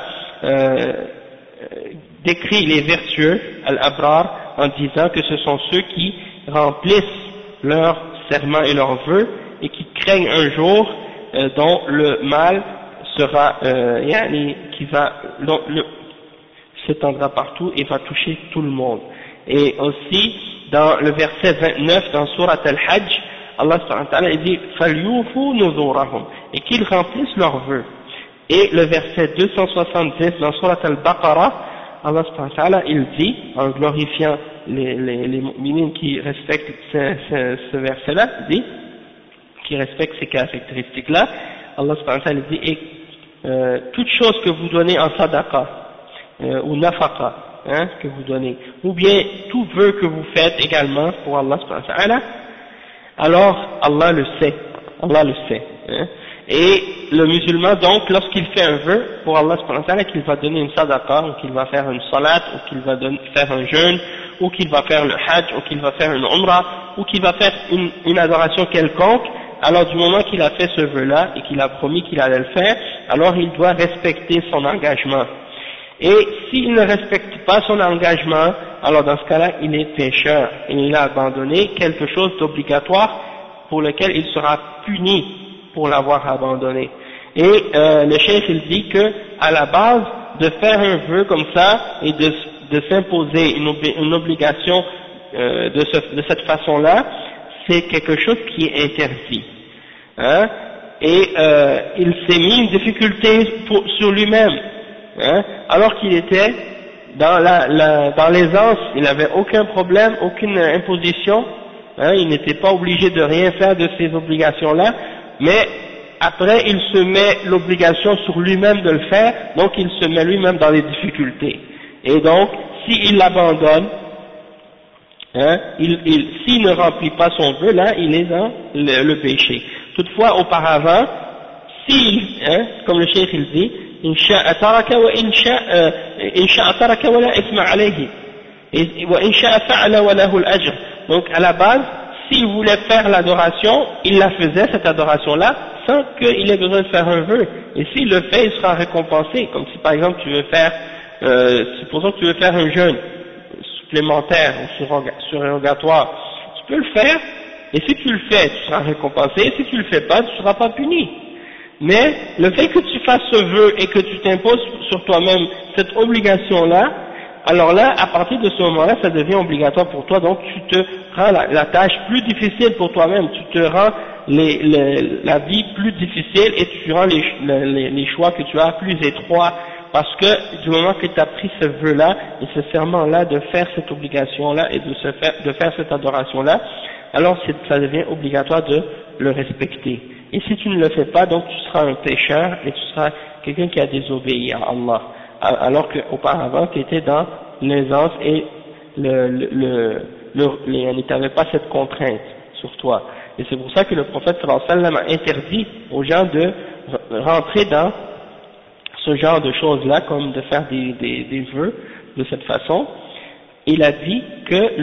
décrit les vertueux, al-abrar, en disant que ce sont ceux qui remplissent leurs serments et leurs vœux et qui craignent un jour dont le mal sera, qui va s'étendra partout et va toucher tout le monde. Et aussi, dans le verset 29, dans Surat Al-Hajj, Allah subhanahu wa ta'ala dit « فَلْيُوفُوا نُذُورَهُمْ » et qu'ils remplissent leurs vœux. Et le verset 270, dans Surat Al-Baqarah, Allah subhanahu wa ta'ala, il dit, en glorifiant les mu'minines qui respectent ce verset-là, dit, qui respectent ces caractéristiques-là, Allah subhanahu wa ta'ala dit « et toute chose que vous donnez en sadaqa, ou nafaqa, que vous donnez, ou bien tout vœu que vous faites également pour Allah subhanahu wa ta'ala, alors Allah le sait, et le musulman donc lorsqu'il fait un vœu pour Allah subhanahu wa ta'ala, qu'il va donner une sadaqa, ou qu'il va faire une salat, ou qu'il va faire un jeûne, ou qu'il va faire le hajj, ou qu'il va faire une umrah, ou qu'il va faire une adoration quelconque, alors du moment qu'il a fait ce vœu-là et qu'il a promis qu'il allait le faire, alors il doit respecter son engagement. Et s'il ne respecte pas son engagement, alors dans ce cas-là, il est pécheur et il a abandonné quelque chose d'obligatoire pour lequel il sera puni pour l'avoir abandonné. Et le cheikh il dit que à la base de faire un vœu comme ça et de s'imposer une obligation de cette façon-là, c'est quelque chose qui est interdit. Et il s'est mis une difficulté sur lui-même. Alors qu'il était dans l'aisance, il n'avait aucun problème, aucune imposition, hein, il n'était pas obligé de rien faire de ces obligations-là, mais après il se met l'obligation sur lui-même de le faire, donc il se met lui-même dans les difficultés. Et donc, s'il l'abandonne, hein, s'il ne remplit pas son vœu, là, il est dans le péché. Toutefois, auparavant, hein, comme le cheikh il dit, إن شاء ترك إن شاء ترك ولا إثم عليه وإن شاء فعل وله الأجر. Donc à la base, s'il voulait faire l'adoration, il la faisait cette adoration-là sans qu'il ait besoin de faire un vœu. Et s'il le fait, il sera récompensé. Comme si par exemple tu veux faire, supposons que tu veux faire un jeûne supplémentaire ou surrogatoire, tu peux le faire. Et si tu le fais, tu seras récompensé. Et si tu le fais pas, tu ne seras pas puni. Mais le fait que tu fasses ce vœu et que tu t'imposes sur toi-même cette obligation-là, alors là, à partir de ce moment-là, ça devient obligatoire pour toi, donc tu te rends la tâche plus difficile pour toi-même, tu te rends la vie plus difficile et tu rends les choix que tu as plus étroits, parce que du moment que tu as pris ce vœu-là et ce serment-là de faire cette obligation-là et de faire cette adoration-là, alors ça devient obligatoire de le respecter. Et si tu ne le fais pas, donc tu seras un pécheur et tu seras quelqu'un qui a désobéi à Allah, alors qu'auparavant tu étais dans l'aisance et tu n'avais pas cette contrainte sur toi. Et c'est pour ça que le prophète sallallahu alayhi wa sallam a interdit aux gens de rentrer dans ce genre de choses-là, comme de faire des vœux de cette façon. Il a dit que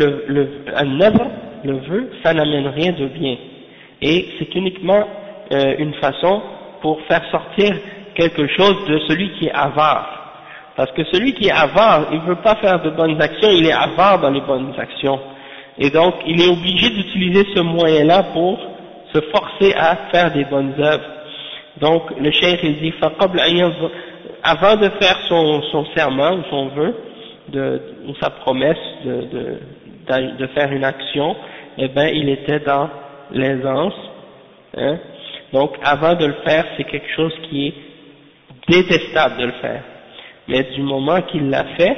le vœu, ça n'amène rien de bien. Et c'est uniquement une façon pour faire sortir quelque chose de celui qui est avare. Parce que celui qui est avare, il ne veut pas faire de bonnes actions, il est avare dans les bonnes actions. Et donc, il est obligé d'utiliser ce moyen-là pour se forcer à faire des bonnes œuvres. Donc, le cheikh, il dit, avant de faire son serment ou son vœu, ou sa promesse de faire une action, eh ben, il était dans l'aisance, hein. Donc, avant de le faire, c'est quelque chose qui est détestable de le faire. Mais du moment qu'il l'a fait,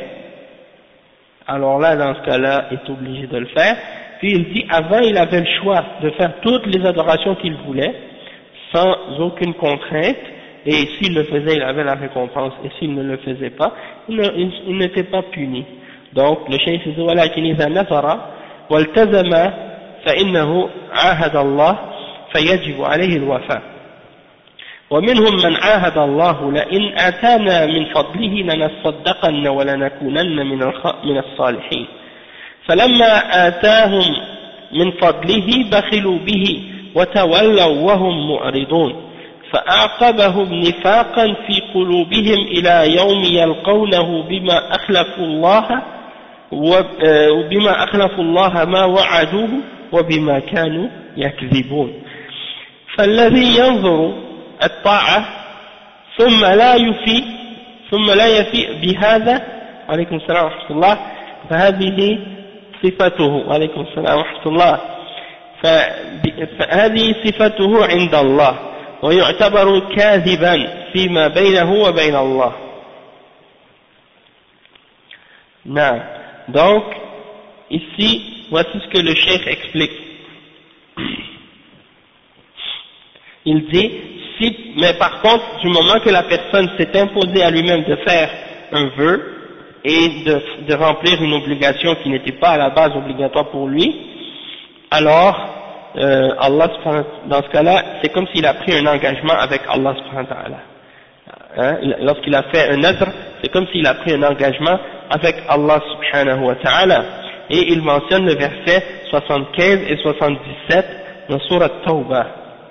alors là, dans ce cas-là, il est obligé de le faire. Puis il dit, avant, il avait le choix de faire toutes les adorations qu'il voulait, sans aucune contrainte, et s'il le faisait, il avait la récompense, et s'il ne le faisait pas, il n'était pas puni. Donc, le cheikh dit, ولكن إذا نذر والتزم فإنه عاهد الله فيجب عليه الوفاء. ومنهم من عاهد الله لئن آتانا من فضله لنصدقن ولنكونن من الصالحين فلما آتاهم من فضله بخلوا به وتولوا وهم معرضون فأعقبهم نفاقا في قلوبهم إلى يوم يلقونه بما أخلفوا الله ما وعدوه وبما كانوا يكذبون. فالذي ينظر الطاعة ثم لا يفي بهذا عليكم السلام ورحمة الله فهذه صفته عليكم السلام ورحمة الله فهذه صفته عند الله ويعتبر كاذبا فيما بينه وبين الله. Non. Donc ici voici ce que le cheikh explique. Il dit, mais par contre, du moment que la personne s'est imposée à lui-même de faire un vœu et de remplir une obligation qui n'était pas à la base obligatoire pour lui, alors Allah, dans ce cas-là, c'est comme s'il a pris un engagement avec Allah subhanahu wa ta'ala. Hein? Lorsqu'il a fait un nadr, c'est comme s'il a pris un engagement avec Allah subhanahu wa ta'ala. Et il mentionne le verset 75 et 77 dans Surat Tawbah.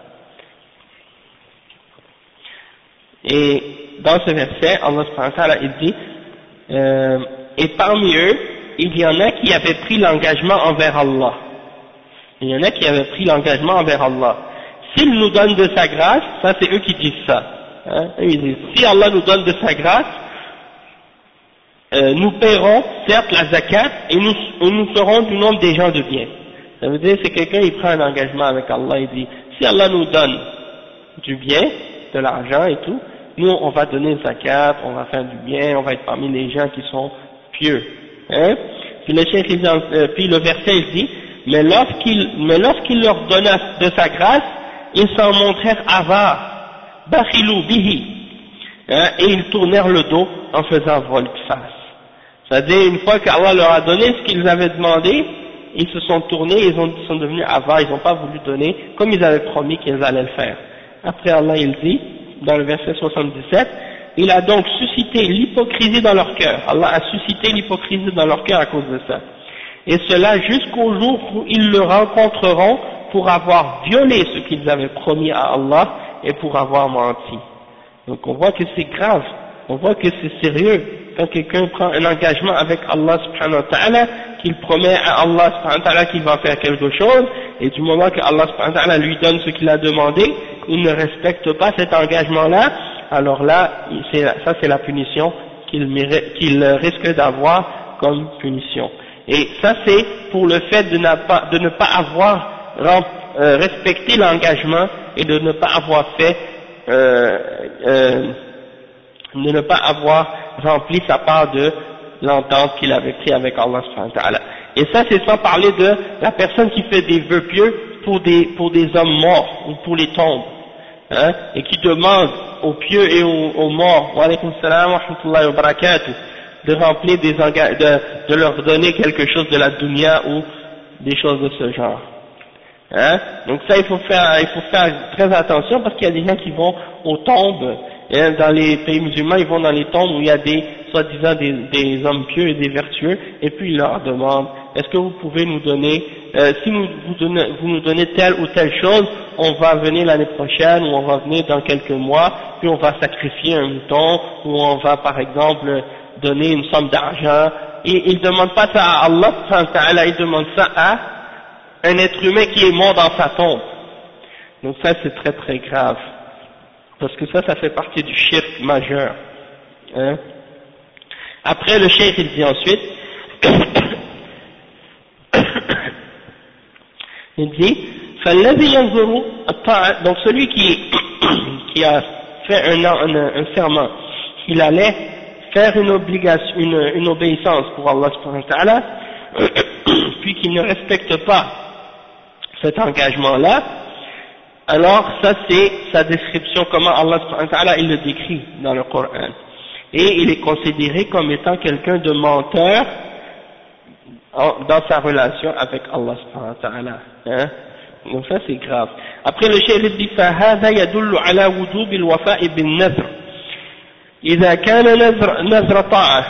Et dans ce verset, Allah subhanahu wa ta'ala, il dit, et parmi eux, il y en a qui avaient pris l'engagement envers Allah. Il y en a qui avaient pris l'engagement envers Allah. S'il nous donne de sa grâce, ça c'est eux qui disent ça. Hein? Ils disent, si Allah nous donne de sa grâce, nous paierons certes la zakat et nous serons du nombre des gens de bien. Ça veut dire c'est quelqu'un il prend un engagement avec Allah, il dit, si Allah nous donne du bien, de l'argent et tout, nous on va donner zakat, on va faire du bien, on va être parmi les gens qui sont pieux. Hein? Puis le cheikh il dit, puis le verset il dit, mais lorsqu'il leur donna de sa grâce, ils s'en montrèrent avares, bakhilou bihi, hein, et ils tournèrent le dos en faisant volte-face. C'est-à-dire, une fois qu'Allah leur a donné ce qu'ils avaient demandé, ils se sont tournés, ils sont devenus avares, ils n'ont pas voulu donner, comme ils avaient promis qu'ils allaient le faire. Après Allah il dit, dans le verset 77, il a donc suscité l'hypocrisie dans leur cœur. Allah a suscité l'hypocrisie dans leur cœur à cause de ça. Et cela jusqu'au jour où ils le rencontreront pour avoir violé ce qu'ils avaient promis à Allah et pour avoir menti. Donc on voit que c'est grave, on voit que c'est sérieux quand quelqu'un prend un engagement avec Allah subhanahu wa ta'ala, qu'il promet à Allah subhanahu wa ta'ala qu'il va faire quelque chose, et du moment que Allah subhanahu wa ta'ala lui donne ce qu'il a demandé, il ne respecte pas cet engagement-là, alors là, ça c'est la punition qu'il risque d'avoir comme punition. Et ça c'est pour le fait de ne pas avoir respecté l'engagement et de ne pas avoir fait, de ne pas avoir rempli sa part de l'entente qu'il avait pris avec Allah subhanahu wa ta'ala. Et ça c'est sans parler de la personne qui fait des vœux pieux pour des hommes morts ou pour les tombes, hein, et qui demande aux pieux et aux morts, wa alaykum salam wa rahmatullahi wa barakatuh, de remplir de leur donner quelque chose de la dunya ou des choses de ce genre. Hein? Donc ça il faut faire très attention, parce qu'il y a des gens qui vont aux tombes, hein, dans les pays musulmans, ils vont dans les tombes où il y a soi-disant des hommes pieux et des vertueux, et puis ils leur demandent, est-ce que vous pouvez nous donner, si vous nous donnez telle ou telle chose, on va venir l'année prochaine, ou on va venir dans quelques mois, puis on va sacrifier un mouton, ou on va par exemple donner une somme d'argent, et ils ne demandent pas ça à Allah, ils demandent ça à un être humain qui est mort dans sa tombe. Donc ça c'est très très grave, parce que ça fait partie du shirk majeur. Hein? Après le cheikh il dit ensuite, il dit, donc celui qui a fait un serment, il allait faire une obéissance pour Allah subhanahu wa ta'ala, puis qu'il ne respecte pas cet engagement-là, alors ça c'est sa description, comment Allah subhanahu wa ta'ala il le décrit dans le Coran. Et il est considéré comme étant quelqu'un de menteur dans sa relation avec Allah subhanahu wa ta'ala. Hein? Donc ça c'est grave. Après le cheikh dit فهذا يدل على وجوب الوفاء بالنذر إذا كان نذر طاعة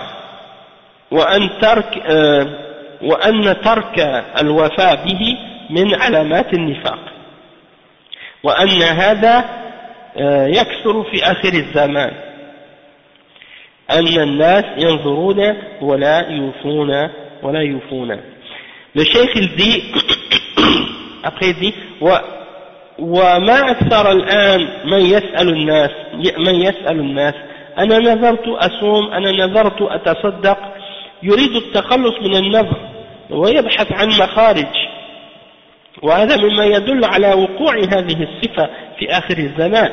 وأن ترك الوفاء به من علامات النفاق وأن هذا يكثر في آخر الزمان أن الناس ينظرون ولا يوفون. Le cheikh il dit après il dit وما أكثر الآن من يسأل الناس أنا نذرت أصوم أنا نذرت أتصدق يريد التخلص من النذر ويبحث عن مخارج، وهذا مما يدل على وقوع هذه الصفة في آخر الزمان،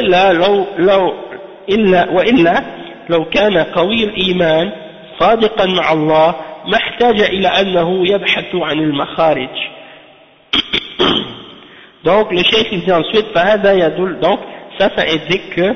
وإلا لو كان قوي الإيمان صادقا مع الله ما احتاج إلى أنه يبحث عن المخارج. Donc le cheikh il dit ensuite فهذا يدل, donc ça indique que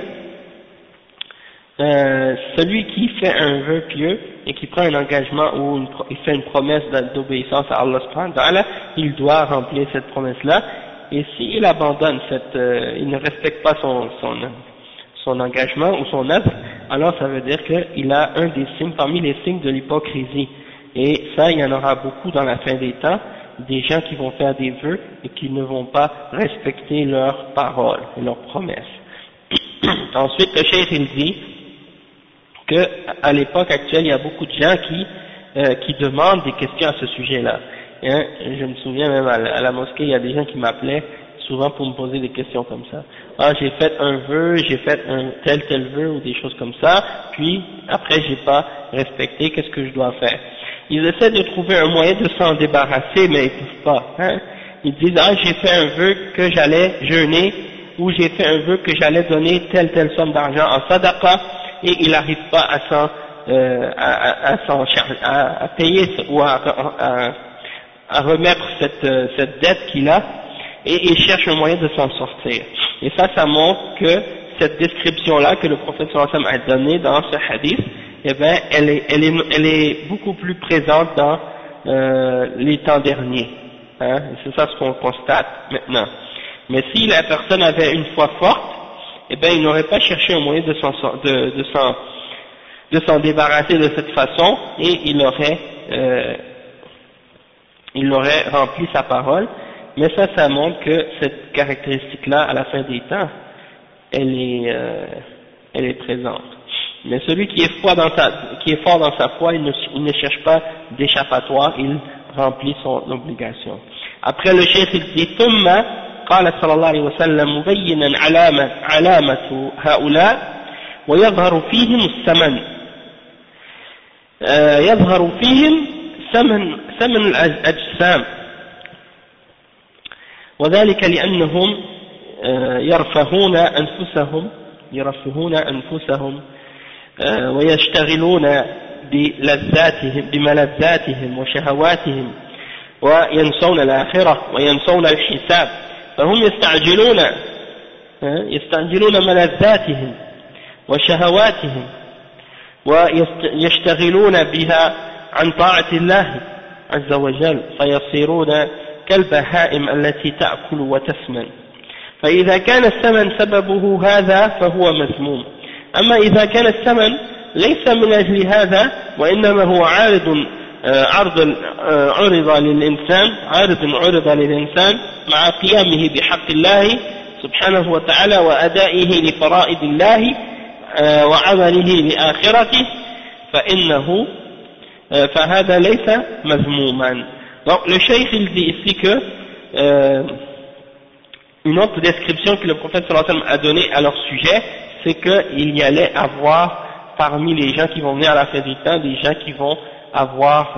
celui qui fait un vœu pieux et qui prend un engagement ou il fait une promesse d'obéissance à Allah subhanahu wa ta'ala, il doit remplir cette promesse-là, et s'il abandonne il ne respecte pas son engagement ou son œuvre, alors ça veut dire qu'il a un des signes, parmi les signes de l'hypocrisie, et ça il y en aura beaucoup dans la fin des temps, des gens qui vont faire des vœux et qui ne vont pas respecter leurs paroles et leurs promesses. Ensuite le cheikh il dit que à l'époque actuelle il y a beaucoup de gens qui demandent des questions à ce sujet-là. Hein, je me souviens même à la mosquée, il y a des gens qui m'appelaient souvent pour me poser des questions comme ça. Ah, j'ai fait un vœu, j'ai fait un tel vœu ou des choses comme ça, puis après j'ai pas respecté, qu'est-ce que je dois faire? Ils essaient de trouver un moyen de s'en débarrasser, mais ils peuvent pas. Hein. Ils disent, ah, j'ai fait un vœu que j'allais jeûner, ou j'ai fait un vœu que j'allais donner telle somme d'argent en sadaqa, et il n'arrive pas à payer ou à remettre cette dette qu'il a, et il cherche un moyen de s'en sortir. Et ça montre que cette description-là que le prophète sallallahu alayhi wa sallam a donnée dans ce hadith, eh ben, elle est beaucoup plus présente dans les temps derniers. Hein, c'est ça ce qu'on constate maintenant. Mais si la personne avait une foi forte, eh ben, il n'aurait pas cherché un moyen de s'en débarrasser de cette façon, et il aurait rempli sa parole. Mais ça montre que cette caractéristique-là, à la fin des temps, elle est présente. Mais celui qui est fort dans sa foi, il ne cherche pas d'échappatoire, il remplit son obligation. Après le cheikh il dit ثم قال صلى الله عليه وسلم مبينا علامة هؤلاء ويظهر فيهم الثمن يظهر فيهم ثمن الأجسام وذلك لأنهم يرفهون أنفسهم ويشتغلون بملذاتهم وشهواتهم وينسون الآخرة وينسون الحساب فهم يستعجلون ملذاتهم وشهواتهم ويشتغلون بها عن طاعة الله عز وجل فيصيرون كالبهائم التي تأكل وتسمن فإذا كان الثمن سببه هذا فهو مذموم أما إذا كان الثمن ليس من أجل هذا وإنما هو عرض عرض للإنسان مع قيامه بحق الله سبحانه وتعالى وأدائه لفرائض الله وعمله لآخرته فهذا ليس مذموما. Donc le cheikh il dit ici que une autre description que le prophète sallallahu alayhi wa sallam a donnée à leur sujet, c'est qu'il y allait avoir parmi les gens qui vont venir à la fin du temps des gens qui vont avoir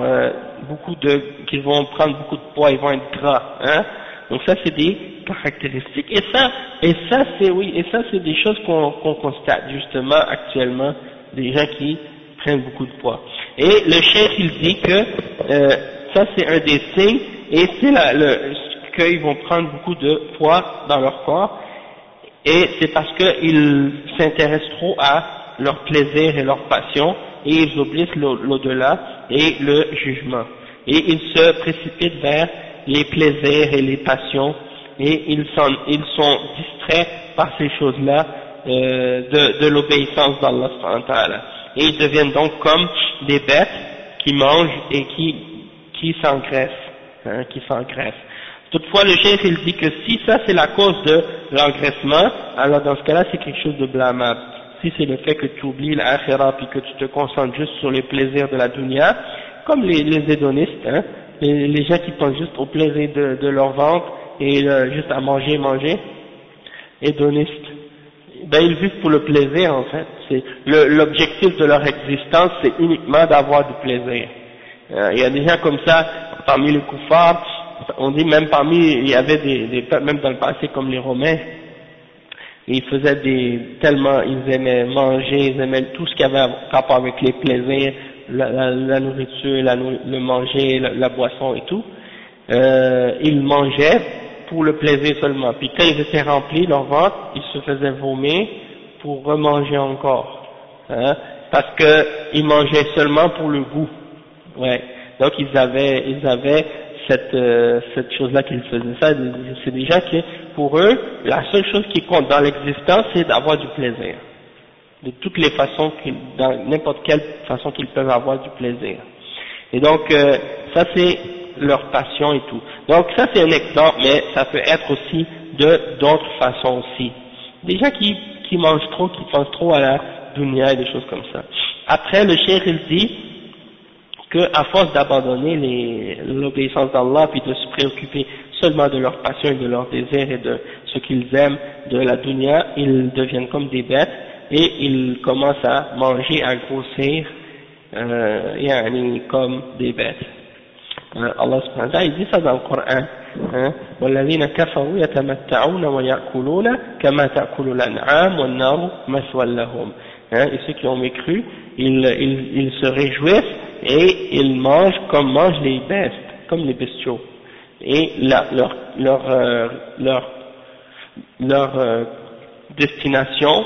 qui vont prendre beaucoup de poids, ils vont être gras, hein. Donc ça c'est des caractéristiques et ça c'est des choses qu'on constate justement actuellement, des gens qui prennent beaucoup de poids. Et le cheikh il dit que ça c'est un des signes, et c'est qu'ils vont prendre beaucoup de poids dans leur corps, et c'est parce qu'ils s'intéressent trop à leur plaisir et leur passion, et ils oublient l'au-delà et le jugement. Et ils se précipitent vers les plaisirs et les passions, et ils sont distraits par ces choses-là de l'obéissance d'Allah subhanahu wa ta'ala. Et ils deviennent donc comme des bêtes qui mangent et qui s'engraissent, Toutefois, le cheikh il dit que si ça c'est la cause de l'engraissement, alors dans ce cas-là c'est quelque chose de blâmable. Si c'est le fait que tu oublies l'akhira puis que tu te concentres juste sur les plaisirs de la dunya, comme les hédonistes, hein, les gens qui pensent juste au plaisir de leur ventre et juste à manger, hédonistes, ben ils vivent pour le plaisir en fait. C'est l'objectif de leur existence, c'est uniquement d'avoir du plaisir. Il y a des gens comme ça parmi les koufars, on dit même il y avait des peuples même dans le passé comme les Romains, ils faisaient tellement ils aimaient manger, ils aimaient tout ce qui avait rapport avec les plaisirs, la nourriture, le manger, la boisson et tout, ils mangeaient pour le plaisir seulement, puis quand ils étaient remplis leur ventre, ils se faisaient vomir pour remanger encore, hein, parce que ils mangeaient seulement pour le goût, ouais. Donc ils avaient cette chose-là qu'ils faisaient. Ça, c'est des gens qui, pour eux, la seule chose qui compte dans l'existence, c'est d'avoir du plaisir. De toutes les façons, dans n'importe quelle façon qu'ils peuvent avoir du plaisir. Et donc, ça c'est leur passion et tout. Donc ça c'est un exemple, mais ça peut être aussi d'autres façons aussi. Des gens qui mangent trop, qui pensent trop à la dunya et des choses comme ça. Après, le cheikh il dit que à force d'abandonner l'obéissance d'Allah puis de se préoccuper seulement de leur passion et de leur désir et de ce qu'ils aiment de la dunya, ils deviennent comme des bêtes et ils commencent à manger, à grossir, comme des bêtes. Allah subhanahu wa ta'ala il dit ça dans le Coran, والذين كفروا يتمتعون ويأكلون كما تأكل الأنعام والنار مثوى لهم. Et ceux qui ont mécru, ils se réjouissent et ils mangent comme mangent les bestes, comme les bestiaux. Et leur destination,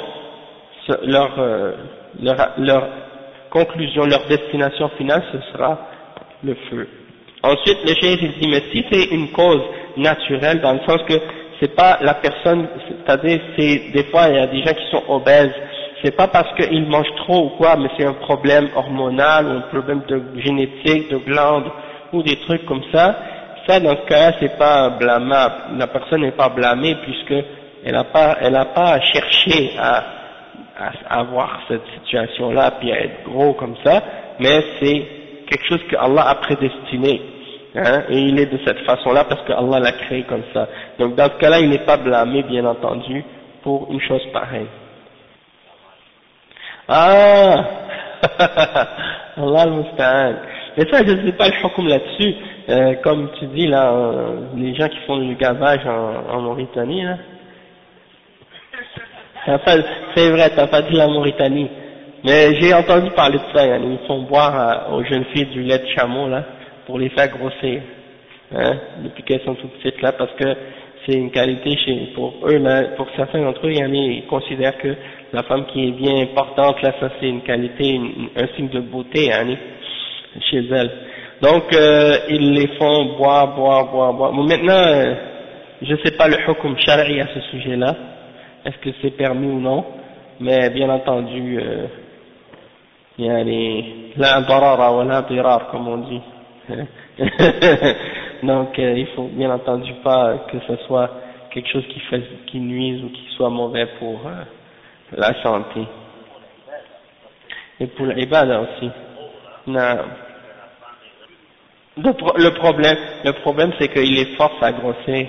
leur conclusion, leur destination finale, ce sera le feu. Ensuite, le cheikh dit, mais si c'est une cause naturelle, dans le sens que c'est pas la personne, c'est-à-dire, des fois, il y a des gens qui sont obèses, c'est pas parce qu'ils mangent trop ou quoi, mais c'est un problème hormonal ou un problème de génétique, de glande, ou des trucs comme ça. Ça, dans ce cas-là, c'est pas blâmable. La personne n'est pas blâmée puisque elle a pas cherché à avoir cette situation-là puis à être gros comme ça, mais c'est quelque chose que Allah a prédestiné, hein, et il est de cette façon-là parce que Allah l'a créé comme ça. Donc dans ce cas-là, il n'est pas blâmé, bien entendu, pour une chose pareille. Ah, Allah al-Musta'an. Mais ça, je ne sais pas le hukum là-dessus. Comme tu dis là, les gens qui font le gavage en Mauritanie là. C'est vrai, t'as pas dit la Mauritanie. Mais j'ai entendu parler de ça, ils font boire aux jeunes filles du lait de chameau là, pour les faire grossir, hein, depuis qu'elles sont toutes petites là, parce que c'est une qualité pour eux là, pour certains d'entre eux, ils considèrent que la femme qui est bien importante là, ça c'est une qualité, un signe de beauté, hein, chez elles. Donc ils les font boire. Bon, maintenant, je sais pas le hukum shari à ce sujet-là, est-ce que c'est permis ou non, mais bien entendu, la darara wa la dirar, comme on dit. Donc il faut bien entendu pas que ce soit quelque chose qui nuise ou qui soit mauvais pour la santé. Et pour l'ibada aussi. Non. Le problème c'est qu'il les force à grossir.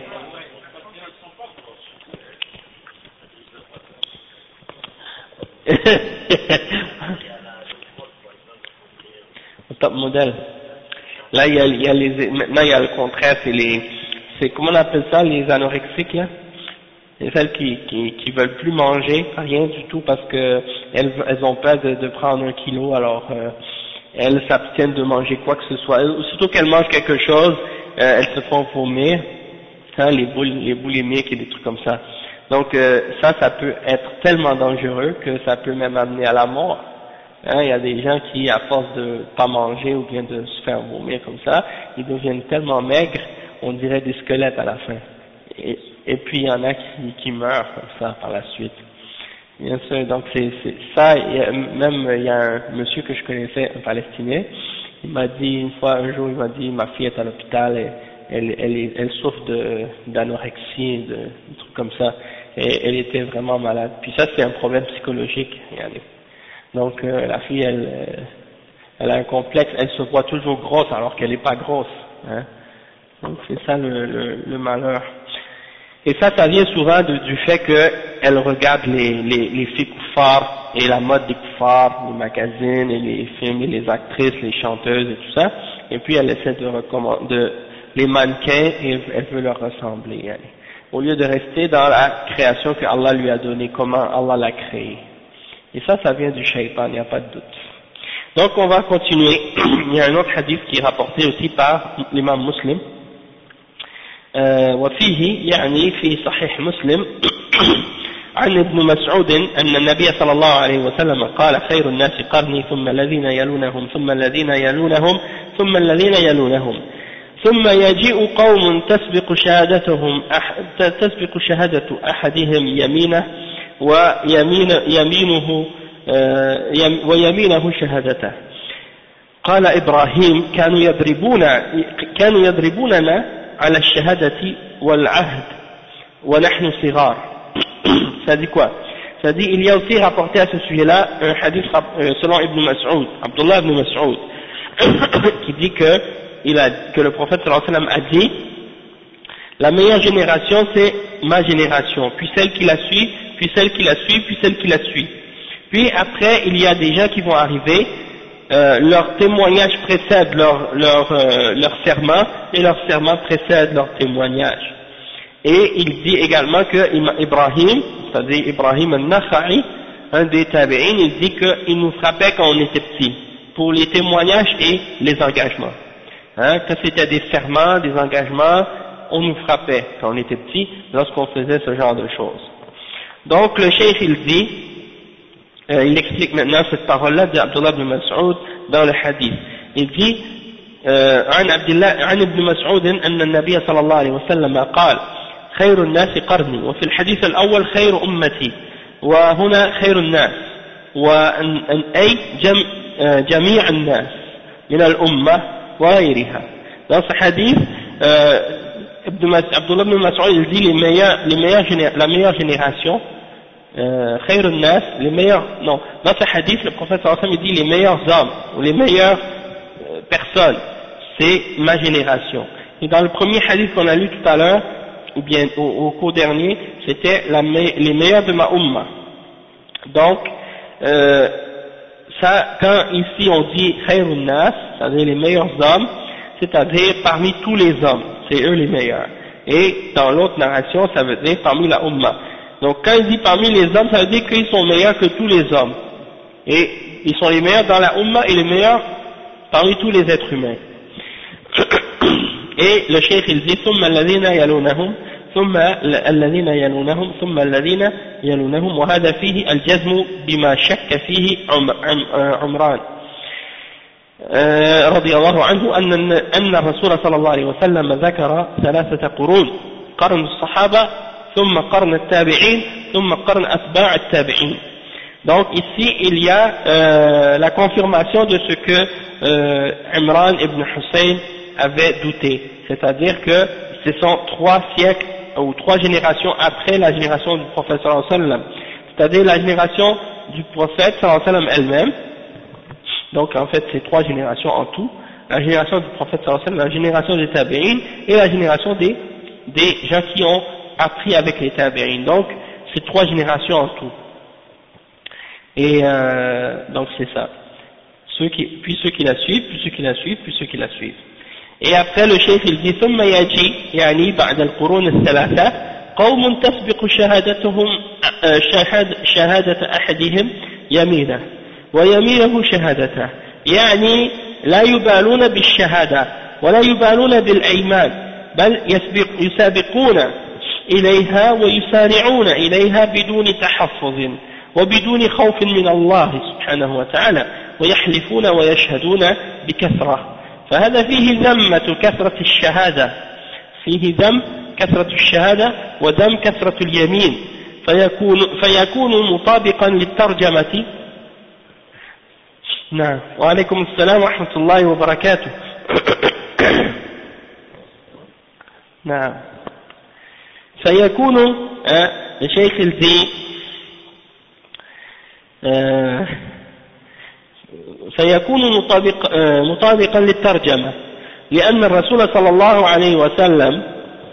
Top modèle. Là, maintenant il y a le contraire, c'est comment on appelle ça, les anorexiques là, c'est celles qui veulent plus manger, rien du tout parce que elles ont peur de prendre 1 kilo, alors elles s'abstiennent de manger quoi que ce soit. Aussitôt qu'elles mangent quelque chose, elles se font vomir, hein, les boulimiques et des trucs comme ça. Donc ça peut être tellement dangereux que ça peut même amener à la mort. Hein, il y a des gens qui, à force de pas manger ou bien de se faire vomir comme ça, ils deviennent tellement maigres, on dirait des squelettes à la fin. Et puis il y en a qui meurent comme ça par la suite. Bien sûr, donc c'est ça. Même il y a un monsieur que je connaissais, un Palestinien, il m'a dit un jour, il m'a dit, ma fille est à l'hôpital, elle souffre d'anorexie, de trucs comme ça, et elle était vraiment malade. Puis ça, c'est un problème psychologique. Donc la fille, elle a un complexe, elle se voit toujours grosse alors qu'elle n'est pas grosse. Hein. Donc c'est ça le malheur. Et ça vient souvent du fait qu'elle regarde les filles koufars et la mode des koufars, les magazines et les films et les actrices, les chanteuses et tout ça. Et puis elle essaie de les mannequins et elle veut leur ressembler. Au lieu de rester dans la création que Allah lui a donnée, comment Allah l'a créée. Et ça vient du shaitan, il n'y a pas de doute. Donc on va continuer. Il y a un autre hadith qui est rapporté aussi par l'imam Muslim. وفيه يعني في صحيح مسلم عن ابن مسعود أن النبي صلى الله عليه وسلم قال خير الناس قرني ثم الذين يلونهم ثم الذين يلونهم ثم الذين يلونهم ثم يجيء قوم تسبق شهادة أحدهم يمينه ويمينه شهادته. قال إبراهيم كانوا يضربوننا على الشهادة والعهد ونحن صغار. Ça dit quoi? Ça dit, il y a aussi rapporté à ce sujet-là un hadith selon Ibn Mas'ud, Abdullah ibn Mas'ud, qui dit que le prophète sallallahu alayhi wa sallam a dit, la meilleure génération c'est ma génération, puis celle qui la suit, puis celle qui la suit, puis celle qui la suit. Puis après, il y a des gens qui vont arriver, leur témoignage précède leur serment, et leur serment précède leur témoignage. Et il dit également que Ibrahim, c'est-à-dire Ibrahim al-Nakha'i, un des tabi'in, il dit qu'il nous frappait quand on était petit, pour les témoignages et les engagements. Quand c'était des serments, des engagements, on nous frappait quand on était petit, lorsqu'on faisait ce genre de choses. Donc le cheikh il dit, il explique maintenant cette parole-là d'Abdullah ibn Mas'ud dans le hadith. Il dit, عن ابن مسعود أن النبي صلى الله عليه وسلم قال خير الناس قرني وفي الحديث الأول خير أمتي وهنا خير الناس أي جميع الناس من الأمة وغيرها. Dans ce hadith, Abdullah ibn Mas'ud il dit la meilleure génération, خير الناس, les meilleurs, non, dans ce hadith le prophète sallallahu alayhi wa sallam il dit les meilleurs hommes ou les meilleures personnes, c'est ma génération. Et dans le premier hadith qu'on a lu tout à l'heure, ou bien au cours dernier, c'était les meilleurs de ma umma. Donc, ça, quand ici on dit khayrun nas, c'est-à-dire les meilleurs hommes, c'est-à-dire parmi tous les hommes, c'est eux les meilleurs. Et dans l'autre narration, ça veut dire parmi la umma. Donc quand il dit parmi les hommes, ça veut dire qu'ils sont meilleurs que tous les hommes. Et ils sont les meilleurs dans la umma et les meilleurs parmi tous les êtres humains. Et le cheikh il dit ثم الذين يلونهم ثم الذين يلونهم ثم الذين يلونهم وهذا فيه الجزم بما شك فيه عمران رضي الله عنه أن الرسول صلى الله عليه وسلم ذكر ثلاثة قرون قرن الصحابة ثم قرن التابعين ثم قرن أتباع التابعين. Donc ici il y a la confirmation de ce que Imran ibn Hussein avait douté, c'est-à-dire que ce sont 3 siècles ou 3 générations après la génération du prophète sallallahu alayhi wa sallam, c'est-à-dire la génération du prophète sallallahu alayhi wa sallam elle-même. Donc en fait c'est 3 générations en tout, la génération du prophète sallallahu alayhi wa sallam, la génération des tabi'in et la génération des gens qui ont appris avec les tabi'in. Donc c'est 3 générations en tout. Et donc c'est ça. Puis ceux qui la suivent, puis ceux qui la suivent, puis ceux qui la suivent. Et après le cheikh il dit ثم يجي يعني بعد القرون الثلاثة قوم تسبق شهادتهم شهادة أحدهم يمينه ويمينه شهادته، يعني لا يبالون بالشهادة ولا يبالون بالأيمان بل يسابقون إليها ويسارعون إليها بدون تحفظ وبدون خوف من الله سبحانه وتعالى ويحلفون ويشهدون بكثرة. فهذا فيه ذمة كثرة الشهادة، فيه ذم كثرة الشهادة وذم كثرة اليمين، فيكون مطابقا للترجمة. نعم. وعليكم السلام ورحمة الله وبركاته. نعم. فيكون الشيخ الذي فيكون مطابقا للترجمة، لأن الرسول صلى الله عليه وسلم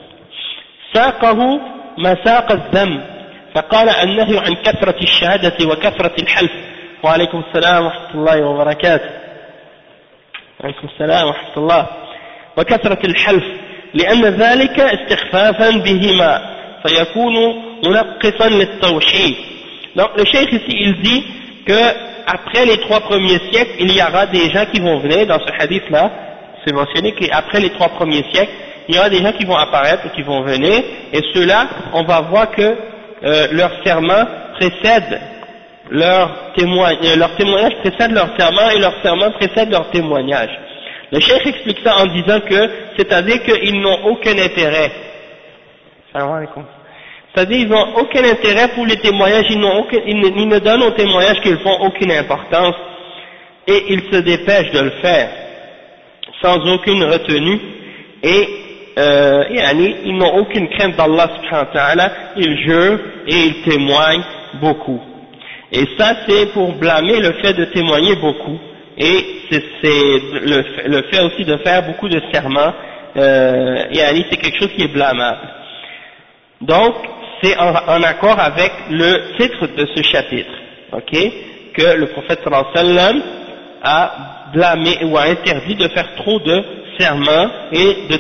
ساقه مساق الذم، فقال النهي عن كثرة الشهادة وكثرة الحلف. وعليكم السلام ورحمة الله وبركاته. وعليكم السلام ورحمة الله. وكثرة الحلف لأن ذلك استخفافا بهما فيكون منقصا للتوحيد. Donc le cheikh ici il dit que après les 3 premiers siècles il y aura des gens qui vont venir, dans ce hadith là c'est mentionné qu'après les 3 premiers siècles il y aura des gens qui vont apparaître et qui vont venir, et ceux-là on va voir que leur serment précède leur témoignage précède leur serment et leur serment précède leur témoignage. Le cheikh explique ça en disant que c'est-à-dire qu'ils n'ont aucun intérêt. Salam alaikum. C'est-à-dire ils n'ont aucun intérêt pour les témoignages, ils ne donnent aux témoignages qu'ils font aucune importance, et ils se dépêchent de le faire sans aucune retenue, et ils n'ont aucune crainte d'Allah subhanahu wa ta'ala, ils jurent et ils témoignent beaucoup. Et ça c'est pour blâmer le fait de témoigner beaucoup, et c'est le fait aussi de faire beaucoup de serments, c'est quelque chose qui est blâmable. Donc c'est en accord avec le titre de ce chapitre, ok, que le prophète sallallahu alayhi wa sallam a blâmé ou a interdit de faire trop de serments et de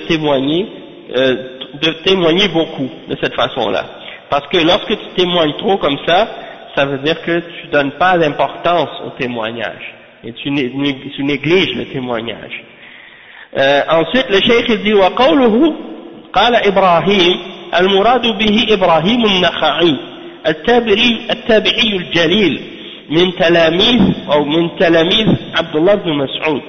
témoigner beaucoup de cette façon-là. Parce que lorsque tu témoignes trop comme ça ça veut dire que tu donnes pas d'importance au témoignage et tu négliges le témoignage. Ensuite le cheikh dit wa qawluhu qala Ibrahim المراد به إبراهيم النخعي التابعي الجليل من تلاميذ أو من تلاميذ عبد الله بن مسعود.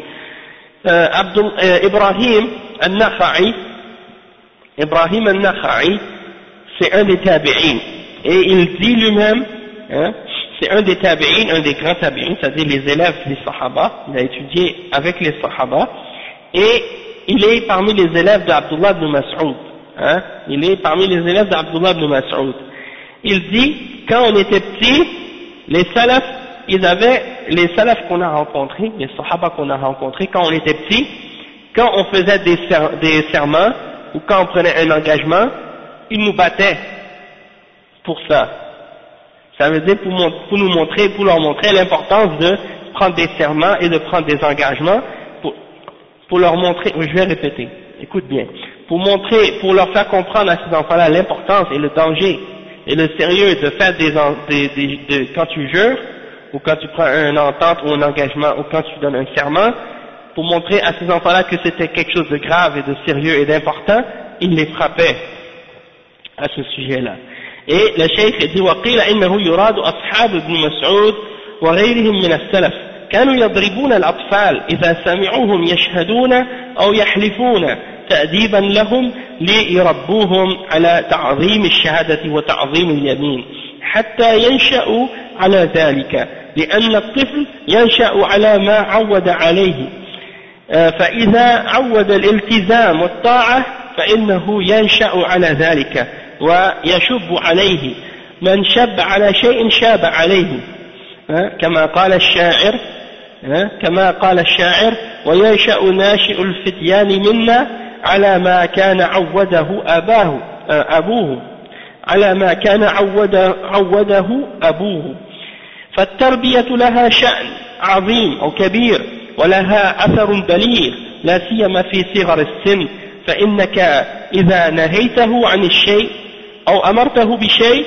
Ibrahim al-Nakha'i, c'est un des tabi'in, et il dit lui-même, hein, c'est un des tabi'in, un des grands tabi'in, c'est-à-dire les élèves des Sahaba, il a étudié avec les Sahaba, et il est parmi les élèves d'Abdullah ibn Mas'ud, hein, il est parmi les élèves d'Abdullah ibn Mas'ud. Il dit, quand on était petit, les salafs, les salafs qu'on a rencontrés, les Sahaba qu'on a rencontrés, quand on était petit, quand on faisait des serments, ou quand on prenait un engagement, ils nous battaient pour ça. Ça veut dire pour leur montrer l'importance de prendre des serments et de prendre des engagements, pour leur montrer, je vais répéter, écoute bien, pour leur faire comprendre à ces enfants-là l'importance et le danger et le sérieux de faire quand tu jures, ou quand tu prends une entente ou un engagement, ou quand tu donnes un serment, pour montrer à ces enfants-là que c'était quelque chose de grave et de sérieux et d'important, il les frappait à ce sujet-là. Et le cheikh dit وقيل إنه يراد أصحاب ابن مسعود وغيرهم من السلف كانوا يضربون الأطفال إذا سمعوهم يشهدون أو يحلفون تأديبا لهم ليربوهم على تعظيم الشهادة وتعظيم اليمين حتى ينشأوا على ذلك لأن الطفل ينشأ على ما عود عليه فإذا عود الالتزام والطاعة فإنه ينشأ على ذلك ويشب عليه من شب على شيء شاب عليه كما قال الشاعر وينشأ ناشئ الفتيان منا على ما كان عوده أبوه على ما كان عوده أبوه فالتربية لها شأن عظيم أو كبير ولها أثر بليغ لا سيما في صغر السن فإنك إذا نهيته عن الشيء أو أمرته بشيء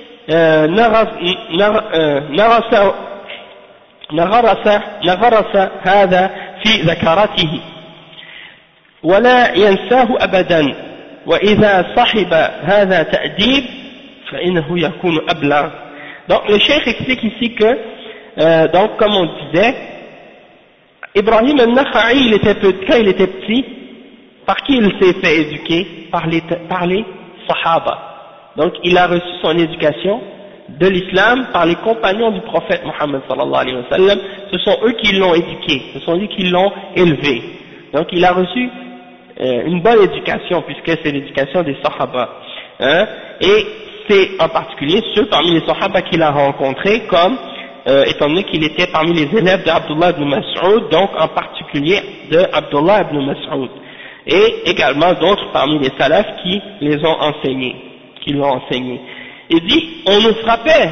نغرس هذا في ذكرته ولا ينساه أبدا وإذا صحب هذا تأديب فإنه يكون أبلغ. Donc le cheikh explique ici que donc comme on disait, Ibrahim al-Nakha'i quand il était petit, par qui il s'est fait éduquer? Par les Sahaba. Donc il a reçu son éducation de l'islam par les compagnons du prophète Mohammed sallallahu alayhi wa sallam. Ce sont eux qui l'ont éduqué, ce sont eux qui l'ont élevé. Donc il a reçu une bonne éducation puisque c'est l'éducation des Sahaba. Hein? Et c'est en particulier ceux parmi les Sahaba qu'il a rencontrés comme étant donné qu'il était parmi les élèves d'Abdullah ibn Mas'ud, donc en particulier de Abdullah ibn Mas'ud, et également d'autres parmi les salafs qui les ont enseignés, qui l'ont enseigné. Il dit, on nous frappait,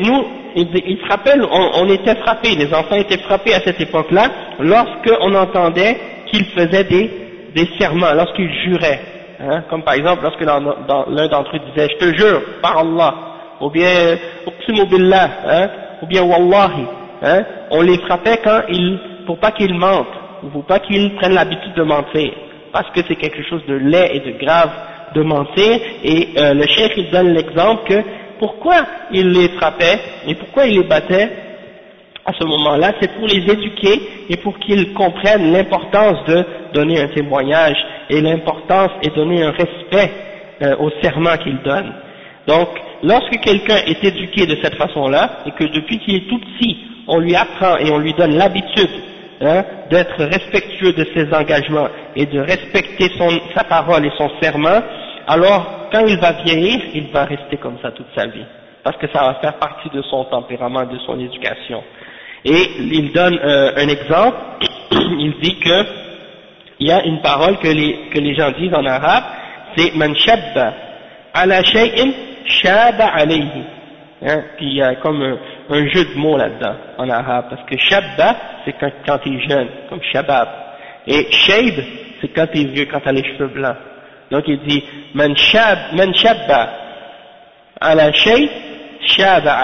on était frappés, les enfants étaient frappés à cette époque-là, lorsqu'on entendait qu'ils faisaient des serments, lorsqu'ils juraient, hein, comme par exemple lorsque l'un d'entre eux disait, je te jure, par Allah, ou bien, uqsimu billah, hein, ou bien wallahi, hein, on les frappait pour pas qu'ils mentent, ou pour pas qu'ils prennent l'habitude de mentir, parce que c'est quelque chose de laid et de grave de mentir, et le cheikh il donne l'exemple que pourquoi il les frappait et pourquoi il les battait à ce moment-là, c'est pour les éduquer et pour qu'ils comprennent l'importance de donner un témoignage et l'importance et donner un respect au serment qu'ils donnent. Donc, lorsque quelqu'un est éduqué de cette façon-là, et que depuis qu'il est tout petit, on lui apprend et on lui donne l'habitude d'être respectueux de ses engagements et de respecter sa parole et son serment, alors quand il va vieillir, il va rester comme ça toute sa vie, parce que ça va faire partie de son tempérament, de son éducation. Et il donne un exemple, il dit que il y a une parole que les gens disent en arabe, c'est man shabba ala shay'in shaba alayhi, hein, puis il y a comme un jeu de mots là-dedans en arabe, parce que shabba c'est quand tu es jeune, comme shabab, et shayb c'est quand tu es vieux, quand tu as les cheveux blancs. Donc il dit man shabba ala shay shaba alayhi,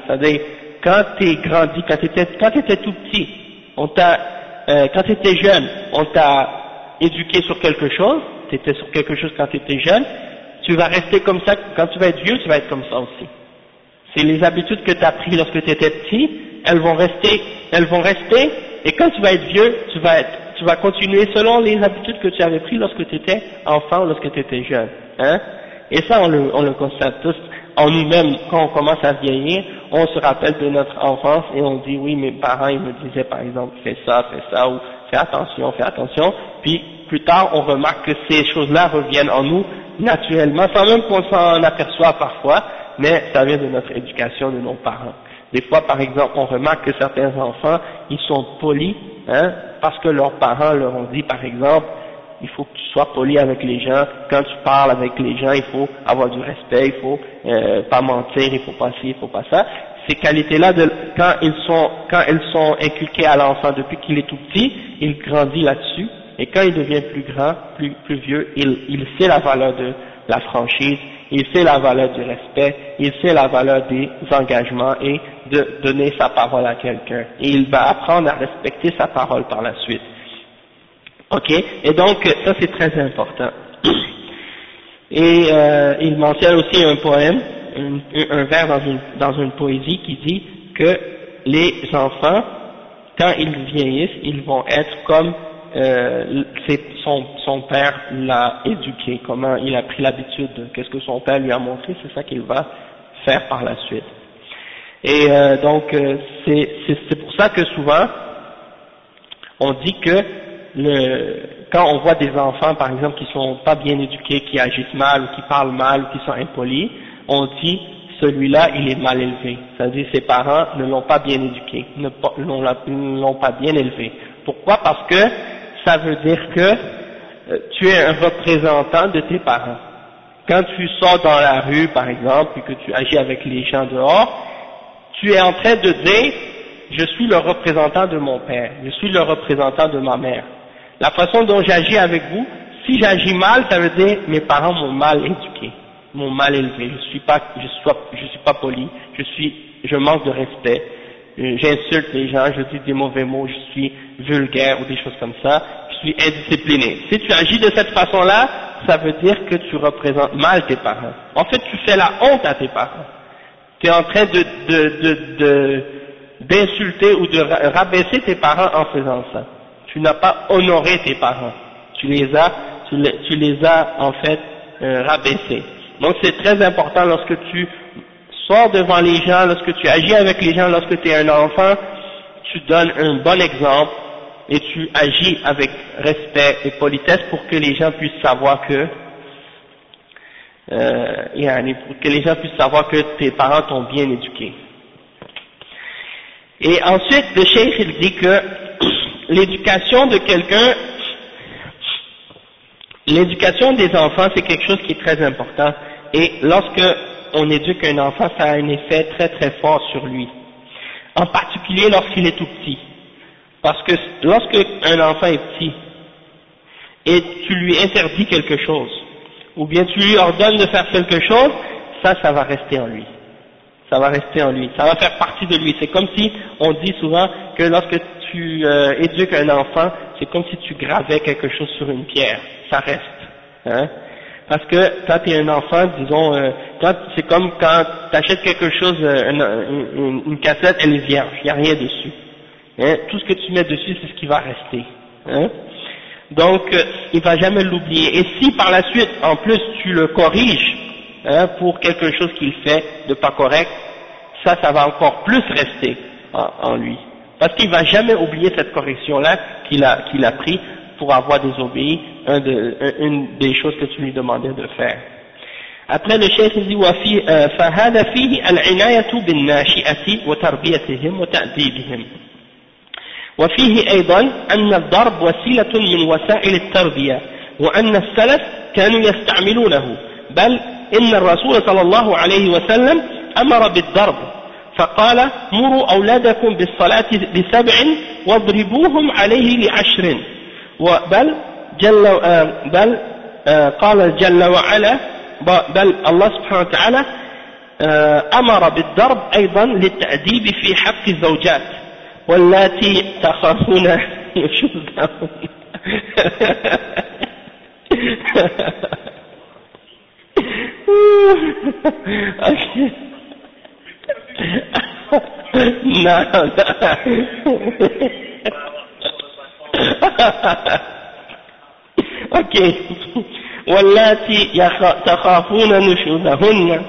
C'est-à-dire, quand t'es grandi, quand t'étais tout petit, quand t'étais jeune, on t'a éduqué sur quelque chose, t'étais sur quelque chose quand t'étais jeune, tu vas rester comme ça, quand tu vas être vieux, tu vas être comme ça aussi. C'est les habitudes que tu as prises lorsque tu étais petit, elles vont rester, et quand tu vas être vieux, tu vas continuer selon les habitudes que tu avais prises lorsque tu étais enfant ou lorsque tu étais jeune. Hein? Et ça, on le constate tous en nous-mêmes. Quand on commence à vieillir, on se rappelle de notre enfance et on dit, oui, mes parents, ils me disaient par exemple, fais ça, ou fais attention, puis plus tard, on remarque que ces choses-là reviennent en nous naturellement, sans même qu'on s'en aperçoive parfois, mais ça vient de notre éducation, de nos parents. Des fois, par exemple, on remarque que certains enfants, ils sont polis, hein, parce que leurs parents leur ont dit, par exemple, il faut que tu sois poli avec les gens, quand tu parles avec les gens, il faut avoir du respect, il faut pas mentir, il faut pas ci, il faut pas ça. Ces qualités-là, quand elles sont inculquées à l'enfant depuis qu'il est tout petit, il grandit là-dessus, et quand il devient plus grand, plus vieux, il sait la valeur de la franchise, il sait la valeur du respect, il sait la valeur des engagements et de donner sa parole à quelqu'un. Et il va apprendre à respecter sa parole par la suite. Ok, et donc ça c'est très important. Et il mentionne aussi un poème, un vers dans une poésie qui dit que les enfants, quand ils vieillissent, ils vont être comme son père l'a éduqué, comment il a pris l'habitude, qu'est-ce que son père lui a montré, c'est ça qu'il va faire par la suite. Et donc c'est pour ça que souvent on dit que quand on voit des enfants par exemple qui sont pas bien éduqués, qui agissent mal ou qui parlent mal ou qui sont impolis, on dit celui-là il est mal élevé, c'est-à-dire ses parents ne l'ont pas bien éduqué, ne l'ont pas bien élevé. Pourquoi? Parce que ça veut dire que tu es un représentant de tes parents. Quand tu sors dans la rue, par exemple, et que tu agis avec les gens dehors, tu es en train de dire, je suis le représentant de mon père, je suis le représentant de ma mère. La façon dont j'agis avec vous, si j'agis mal, ça veut dire mes parents m'ont mal éduqué, m'ont mal élevé, je suis pas poli, je manque de respect. J'insulte les gens, je dis des mauvais mots, je suis vulgaire ou des choses comme ça, je suis indiscipliné. Si tu agis de cette façon-là, ça veut dire que tu représentes mal tes parents. En fait, tu fais la honte à tes parents. Tu es en train d'insulter ou de rabaisser tes parents en faisant ça. Tu n'as pas honoré tes parents. Tu les as en fait rabaissés. Donc c'est très important lorsque tu sors devant les gens, lorsque tu agis avec les gens, lorsque tu es un enfant, tu donnes un bon exemple et tu agis avec respect et politesse pour que les gens puissent savoir que tes parents t'ont bien éduqué. Et ensuite, le cheikh il dit que l'éducation de quelqu'un, l'éducation des enfants c'est quelque chose qui est très important, et lorsque on éduque un enfant, ça a un effet très très fort sur lui, en particulier lorsqu'il est tout petit, parce que lorsque un enfant est petit et tu lui interdis quelque chose, ou bien tu lui ordonnes de faire quelque chose, ça va rester en lui. Ça va rester en lui, ça va faire partie de lui. C'est comme si, on dit souvent que lorsque tu éduques un enfant, c'est comme si tu gravais quelque chose sur une pierre, ça reste. Hein? Parce que quand tu es un enfant, disons, c'est comme quand tu achètes quelque chose, une cassette, elle est vierge, il n'y a rien dessus. Hein? Tout ce que tu mets dessus, c'est ce qui va rester. Hein? Donc, il va jamais l'oublier. Et si par la suite, en plus, tu le corriges, hein, pour quelque chose qu'il fait de pas correct, ça va encore plus rester en lui. Parce qu'il va jamais oublier cette correction-là qu'il a pris pour avoir désobéi une des choses que tu lui demandais de faire. Après le cheikh dit فهذا فيه العناية بالناشئة وتربيتهم وتأديبهم. وفيه أيضا أن الضرب وسيلة من وسائل التربية وأن السلف كانوا يستعملونه، بل إن الرسول صلى الله عليه وسلم أمر بالضرب فقال مروا أولادكم بالصلاة ب7 واضربوهم عليه ل10 بل قال جل وعلا بل الله سبحانه وتعالى أمر بالضرب أيضا للتأديب في حق الزوجات واللاتي تخافون نشوزهن. نعم. اوكي. واللاتي تخافون نشوزهن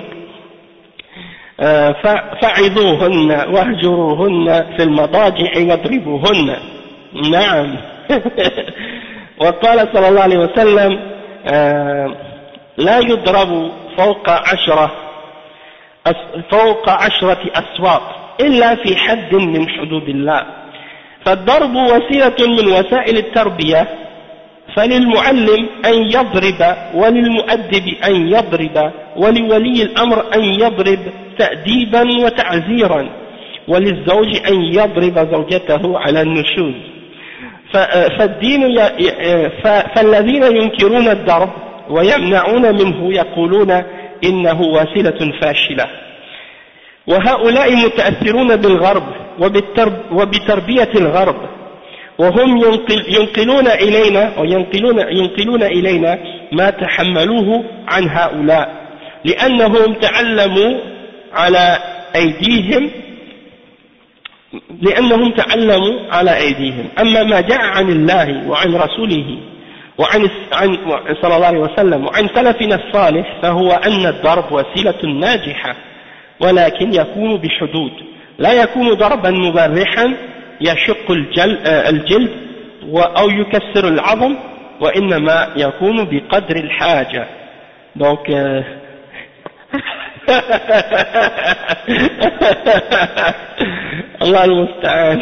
فعظوهن واهجروهن في المضاجع واضربوهن. نعم. وقال صلى الله عليه وسلم لا يضرب فوق 10 أسواق إلا في حد من حدود الله. فالضرب وسيلة من وسائل التربية، فللمعلم أن يضرب وللمؤدب أن يضرب ولولي الأمر أن يضرب تأديبا وتعزيرا، وللزوج أن يضرب زوجته على النشوز. فالذين ينكرون الضرب ويمنعون منه يقولون إنه وسيلة فاشلة، وهؤلاء متأثرون بالغرب وبتربية الغرب، وهم ينقلون إلينا ما تحملوه عن هؤلاء، لأنهم تعلموا على أيديهم. أما ما جاء عن الله وعن رسوله وعن صلى الله عليه وسلم وعن سلفنا الصالح فهو أن الضرب وسيلة ناجحة، ولكن يكون بحدود، لا يكون ضربا مبرحا يشق الجلد أو يكسر العظم، وإنما يكون بقدر الحاجة. donc الله المستعان.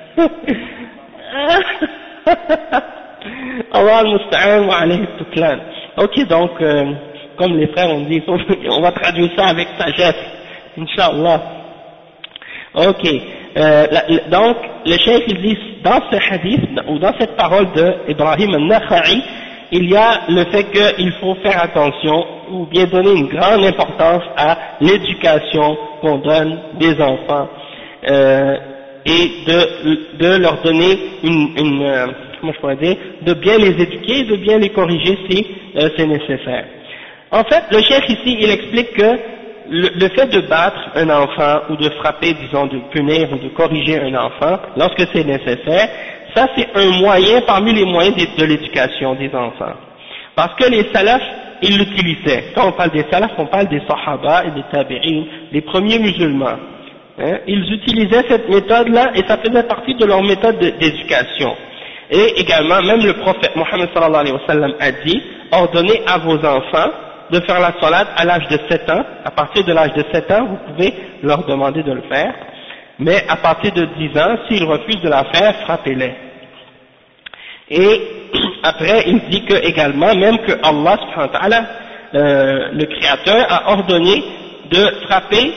Allah al-Musta'an wa alayhi al-Tuklan. Ok, donc, comme les frères ont dit, on va traduire ça avec sagesse, Inch'Allah. Ok, donc, le cheikh il dit, dans ce hadith, ou dans cette parole d'Ibrahim al-Nakha'i, il y a le fait qu'il faut faire attention, ou bien donner une grande importance à l'éducation qu'on donne des enfants, et de leur donner comment je pourrais dire, de bien les éduquer, de bien les corriger si c'est nécessaire. En fait, le cheikh ici, il explique que le fait de battre un enfant ou de frapper, disons, de punir ou de corriger un enfant, lorsque c'est nécessaire, ça c'est un moyen parmi les moyens de l'éducation des enfants. Parce que les salafs, ils l'utilisaient. Quand on parle des salafs, on parle des sahaba et des tabi'in, les premiers musulmans. Ils utilisaient cette méthode-là et ça faisait partie de leur méthode d'éducation. Et également, même le prophète Mohammed sallallahu alayhi wa sallam a dit, ordonnez à vos enfants de faire la salade à l'âge de 7 ans. À partir de l'âge de 7 ans, vous pouvez leur demander de le faire. Mais à partir de 10 ans, s'ils refusent de la faire, frappez-les. Et après, il dit que également, même que Allah subhanahu wa ta'ala, le Créateur, a ordonné de frapper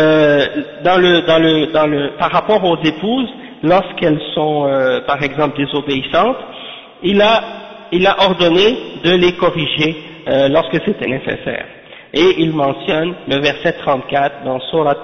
par rapport aux épouses, lorsqu'elles sont, par exemple, désobéissantes, il a ordonné de les corriger lorsque c'était nécessaire. Et il mentionne le verset 34 dans Surat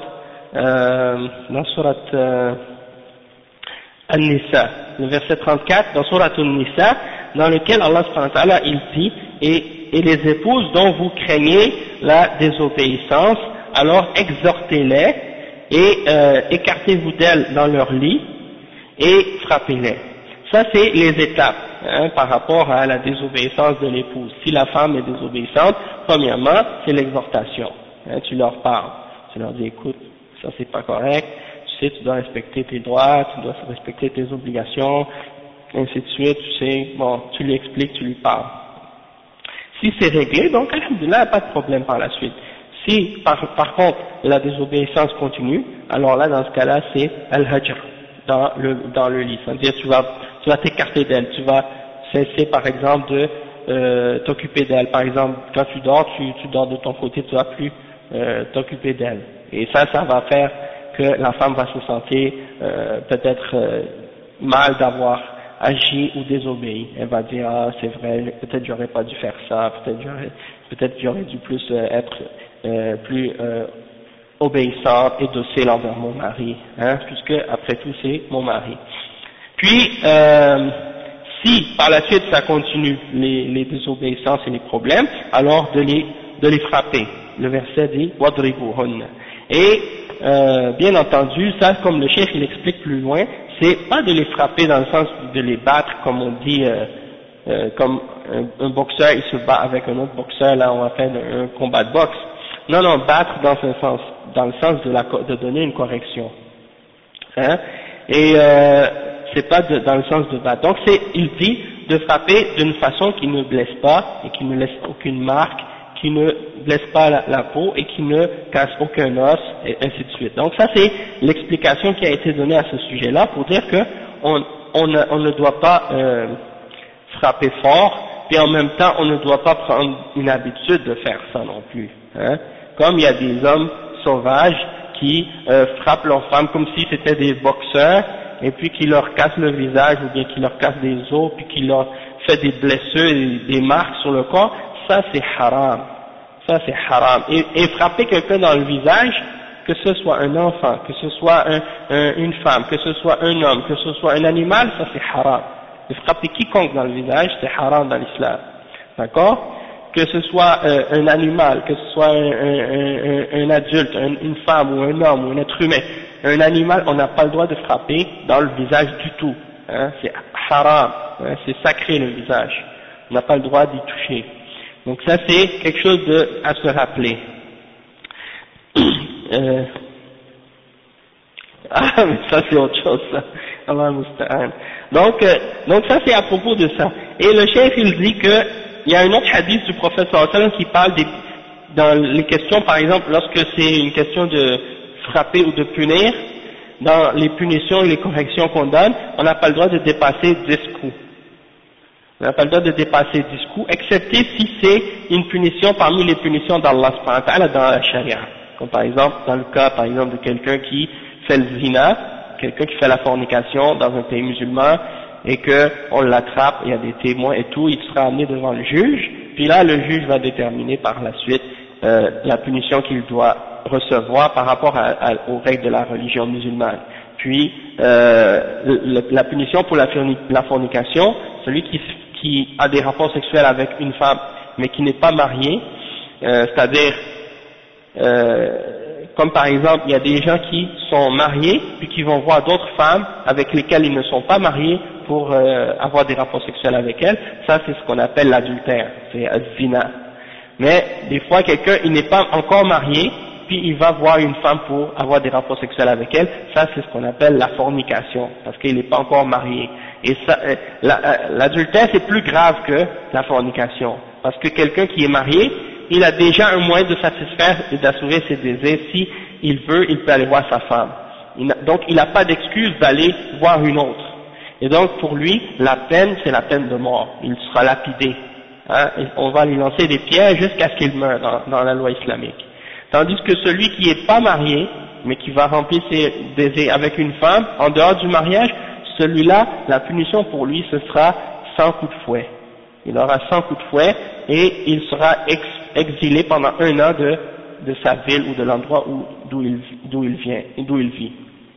An-Nisa, le verset 34 dans Surat An-Nisa, dans lequel Allah subhanahu wa ta'ala il dit, et les épouses dont vous craignez la désobéissance, alors exhortez-les et écartez-vous d'elles dans leur lit et frappez-les. Ça c'est les étapes par rapport à la désobéissance de l'épouse. Si la femme est désobéissante, premièrement c'est l'exhortation. Tu leur parles, tu leur dis écoute, ça c'est pas correct, tu sais tu dois respecter tes droits, tu dois respecter tes obligations, ainsi de suite, tu sais, bon, tu lui expliques, tu lui parles. Si c'est réglé, donc alhamdoulilah, pas de problème par la suite. Si par contre la désobéissance continue, alors là dans ce cas-là c'est al-hajr dans le lit, c'est-à-dire tu vas t'écarter d'elle, tu vas cesser par exemple de t'occuper d'elle, par exemple quand tu dors, tu dors de ton côté, tu vas plus t'occuper d'elle, et ça va faire que la femme va se sentir peut-être mal d'avoir agi ou désobéi. Elle va dire ah c'est vrai, peut-être j'aurais pas dû faire ça, peut-être j'aurais dû plus être plus obéissante et docile envers mon mari, hein, puisque après tout c'est mon mari. Puis, si par la suite ça continue, les désobéissances et les problèmes, alors de les frapper. Le verset dit Wadribuhunna. Et bien entendu, ça comme le chef il explique plus loin, c'est pas de les frapper dans le sens de les battre comme on dit, comme un boxeur il se bat avec un autre boxeur, là on va faire un combat de boxe. Non, non, battre dans le sens de donner une correction. Hein? Et c'est pas dans le sens de battre. Donc il dit de frapper d'une façon qui ne blesse pas et qui ne laisse aucune marque, qui ne blesse pas la peau et qui ne casse aucun os, et ainsi de suite. Donc ça c'est l'explication qui a été donnée à ce sujet-là pour dire que on ne doit pas frapper fort, puis en même temps on ne doit pas prendre une habitude de faire ça non plus. Hein? Comme il y a des hommes sauvages qui frappent leurs femmes comme si c'était des boxeurs, et puis qui leur cassent le visage, ou bien qui leur cassent des os, puis qui leur fait des blessures et des marques sur le corps, ça c'est haram. Ça c'est haram. Et frapper quelqu'un dans le visage, que ce soit un enfant, que ce soit une femme, que ce soit un homme, que ce soit un animal, ça c'est haram. De frapper quiconque dans le visage, c'est haram dans l'islam. D'accord? Que ce soit un animal, que ce soit un adulte, une femme ou un homme ou un être humain, un animal, on n'a pas le droit de frapper dans le visage du tout. Hein, c'est haram, hein, c'est sacré le visage. On n'a pas le droit d'y toucher. Donc ça c'est quelque chose à se rappeler. Ah mais ça c'est autre chose ça. Allah musta'an. Donc ça c'est à propos de ça. Et le chef il dit que il y a un autre hadith du prophète sallallahu alayhi wa sallam qui parle dans les questions, par exemple, lorsque c'est une question de frapper ou de punir, dans les punitions et les corrections qu'on donne, on n'a pas le droit de dépasser 10 coups. On n'a pas le droit de dépasser 10 coups, excepté si c'est une punition parmi les punitions d'Allah subhanahu wa ta'ala dans la charia. Comme par exemple, dans le cas, par exemple, de quelqu'un qui fait le zina, quelqu'un qui fait la fornication dans un pays musulman, et que on l'attrape, il y a des témoins et tout, il sera amené devant le juge, puis là le juge va déterminer par la suite la punition qu'il doit recevoir par rapport aux règles de la religion musulmane. Puis la punition pour la fornication, celui qui a des rapports sexuels avec une femme mais qui n'est pas marié, c'est-à-dire comme par exemple il y a des gens qui sont mariés puis qui vont voir d'autres femmes avec lesquelles ils ne sont pas mariés pour avoir des rapports sexuels avec elles, ça c'est ce qu'on appelle l'adultère, c'est az-zina. Mais des fois quelqu'un il n'est pas encore marié puis il va voir une femme pour avoir des rapports sexuels avec elle, ça c'est ce qu'on appelle la fornication, parce qu'il n'est pas encore marié. Et ça, l'adultère c'est plus grave que la fornication, parce que quelqu'un qui est marié, il a déjà un moyen de satisfaire et d'assurer ses désirs. Si il veut, il peut aller voir sa femme. Donc il n'a pas d'excuse d'aller voir une autre. Et donc pour lui, la peine, c'est la peine de mort. Il sera lapidé. Hein, et on va lui lancer des pierres jusqu'à ce qu'il meure dans la loi islamique. Tandis que celui qui n'est pas marié, mais qui va remplir ses désirs avec une femme, en dehors du mariage, celui-là, la punition pour lui, ce sera 100 coups de fouet. Il aura 100 coups de fouet et il sera exilé pendant 1 an de sa ville ou de l'endroit d'où il vit.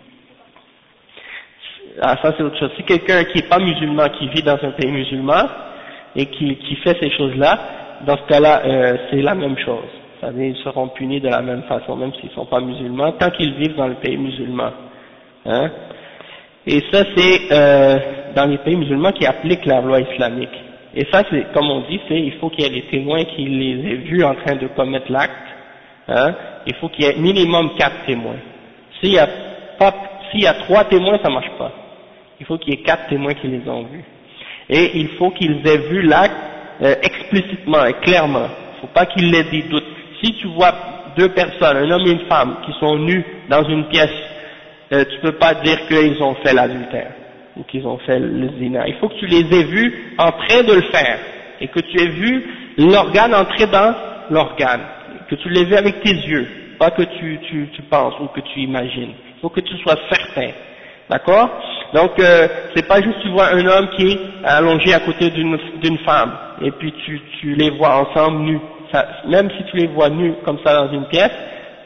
Ah, ça c'est autre chose. Si quelqu'un qui n'est pas musulman, qui vit dans un pays musulman et qui fait ces choses-là, dans ce cas-là, c'est la même chose. C'est-à-dire ils seront punis de la même façon, même s'ils ne sont pas musulmans, tant qu'ils vivent dans le pays musulman. Hein? Et ça c'est dans les pays musulmans qui appliquent la loi islamique. Et ça c'est, comme on dit, il faut qu'il y ait des témoins qui les aient vus en train de commettre l'acte. Hein? Il faut qu'il y ait minimum 4 témoins. S'il y a 3 témoins, ça marche pas. Il faut qu'il y ait 4 témoins qui les ont vus. Et il faut qu'ils aient vu l'acte explicitement et clairement. Il ne faut pas qu'il ait des doutes. Si tu vois 2 personnes, un homme et une femme, qui sont nus dans une pièce, tu peux pas dire qu'ils ont fait l'adultère ou qu'ils ont fait le zina. Il faut que tu les aies vus en train de le faire et que tu aies vu l'organe entrer dans l'organe, que tu l'aies vu avec tes yeux, pas que tu penses ou que tu imagines. Il faut que tu sois certain. D'accord? Donc c'est pas juste tu vois un homme qui est allongé à côté d'une femme et puis tu les vois ensemble nus. Ça, même si tu les vois nus comme ça dans une pièce,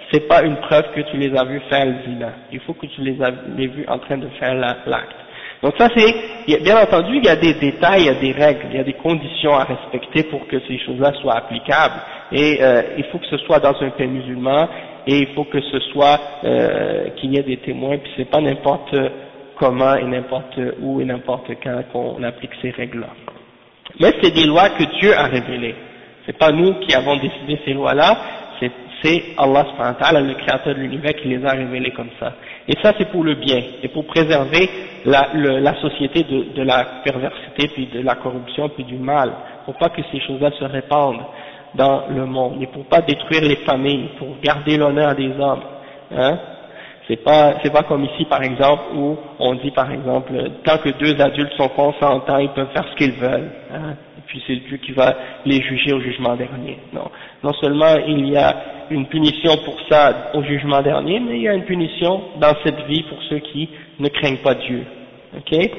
c'est pas une preuve que tu les as vus faire le zina. Il faut que tu les vus en train de faire l'acte. Donc ça bien entendu, il y a des détails, il y a des règles, il y a des conditions à respecter pour que ces choses-là soient applicables. Et il faut que ce soit dans un pays musulman, et il faut que ce soit qu'il y ait des témoins, puis c'est pas n'importe comment et n'importe où et n'importe quand qu'on applique ces règles-là. Mais c'est des lois que Dieu a révélées. C'est pas nous qui avons décidé ces lois-là, c'est Allah subhanahu wa ta'ala, le créateur de l'univers, qui les a révélées comme ça. Et ça, c'est pour le bien, et pour préserver la société de la perversité, puis de la corruption, puis du mal, pour pas que ces choses-là se répandent dans le monde, et pour pas détruire les familles, pour garder l'honneur des hommes. Hein? C'est pas comme ici, par exemple, où on dit, par exemple, tant que deux adultes sont consentants, ils peuvent faire ce qu'ils veulent. Hein? Et puis c'est Dieu qui va les juger au jugement dernier. Non seulement il y a une punition pour ça au jugement dernier, mais il y a une punition dans cette vie pour ceux qui ne craignent pas Dieu. Ok?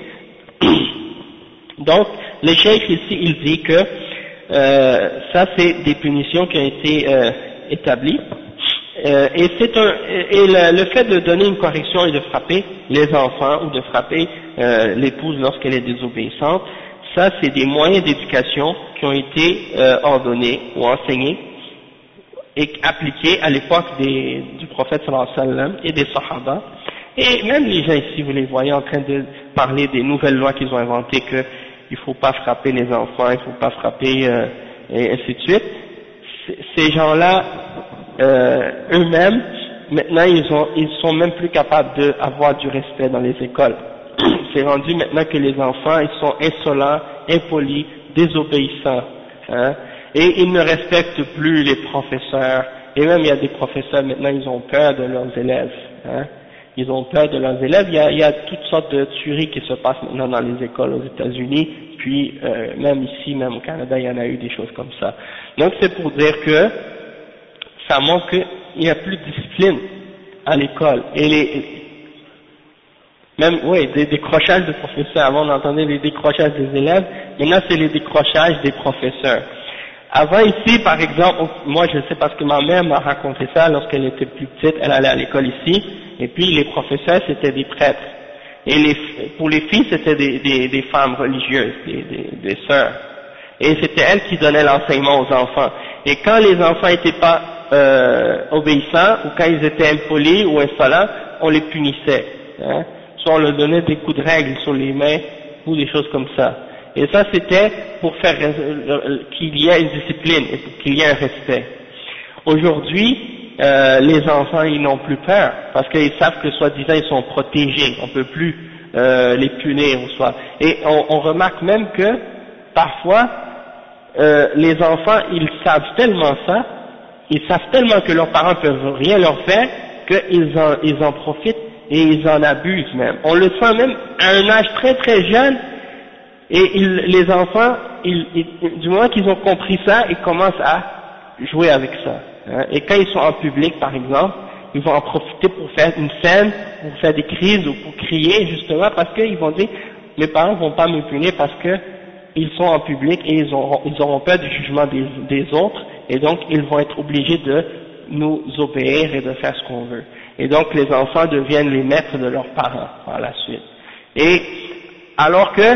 Donc, le cheikh ici, il dit que ça c'est des punitions qui ont été établies. Et le fait de donner une correction et de frapper les enfants ou de frapper l'épouse lorsqu'elle est désobéissante, ça c'est des moyens d'éducation qui ont été ordonnés ou enseignés et appliqués à l'époque du prophète sallallahu alayhi wa sallam et des sahaba. Et même les gens ici, vous les voyez en train de parler des nouvelles lois qu'ils ont inventées, qu'il ne faut pas frapper les enfants, il ne faut pas frapper et ainsi de suite. Ces gens-là eux-mêmes, maintenant ils sont même plus capables d'avoir du respect dans les écoles. C'est rendu maintenant que les enfants, ils sont insolents, impolis, désobéissants, hein, et ils ne respectent plus les professeurs, et même il y a des professeurs maintenant, ils ont peur de leurs élèves, hein, ils ont peur de leurs élèves. Il y a toutes sortes de tueries qui se passent maintenant dans les écoles aux États-Unis, puis même ici, même au Canada, il y en a eu des choses comme ça. Donc c'est pour dire que ça montre qu'il n'y a plus de discipline à l'école. Et des décrochages de professeurs. Avant on entendait les décrochages des élèves, maintenant c'est les décrochages des professeurs. Avant ici, par exemple, moi je sais parce que ma mère m'a raconté ça lorsqu'elle était plus petite, elle allait à l'école ici, et puis les professeurs c'était des prêtres. Et pour les filles c'était des femmes religieuses, des sœurs. Et c'était elles qui donnaient l'enseignement aux enfants. Et quand les enfants n'étaient pas obéissants, ou quand ils étaient impolis ou insolents, on les punissait. Hein. Soit on leur donnait des coups de règle sur les mains, ou des choses comme ça. Et ça c'était pour faire qu'il y ait une discipline, et pour qu'il y ait un respect. Aujourd'hui, les enfants ils n'ont plus peur, parce qu'ils savent que soi-disant ils sont protégés, on ne peut plus les punir ou soit. Et on remarque même que, parfois, les enfants ils savent tellement ça, ils savent tellement que leurs parents peuvent rien leur faire, qu'ils en profitent et ils en abusent même. On le sent même à un âge très très jeune, et les enfants, du moment qu'ils ont compris ça, ils commencent à jouer avec ça. Hein. Et quand ils sont en public par exemple, ils vont en profiter pour faire une scène, pour faire des crises ou pour crier justement, parce qu'ils vont dire, mes parents vont pas me punir parce que ils sont en public et ils auront peur du jugement des autres, et donc ils vont être obligés de nous obéir et de faire ce qu'on veut. Et donc les enfants deviennent les maîtres de leurs parents par la suite. Et alors que,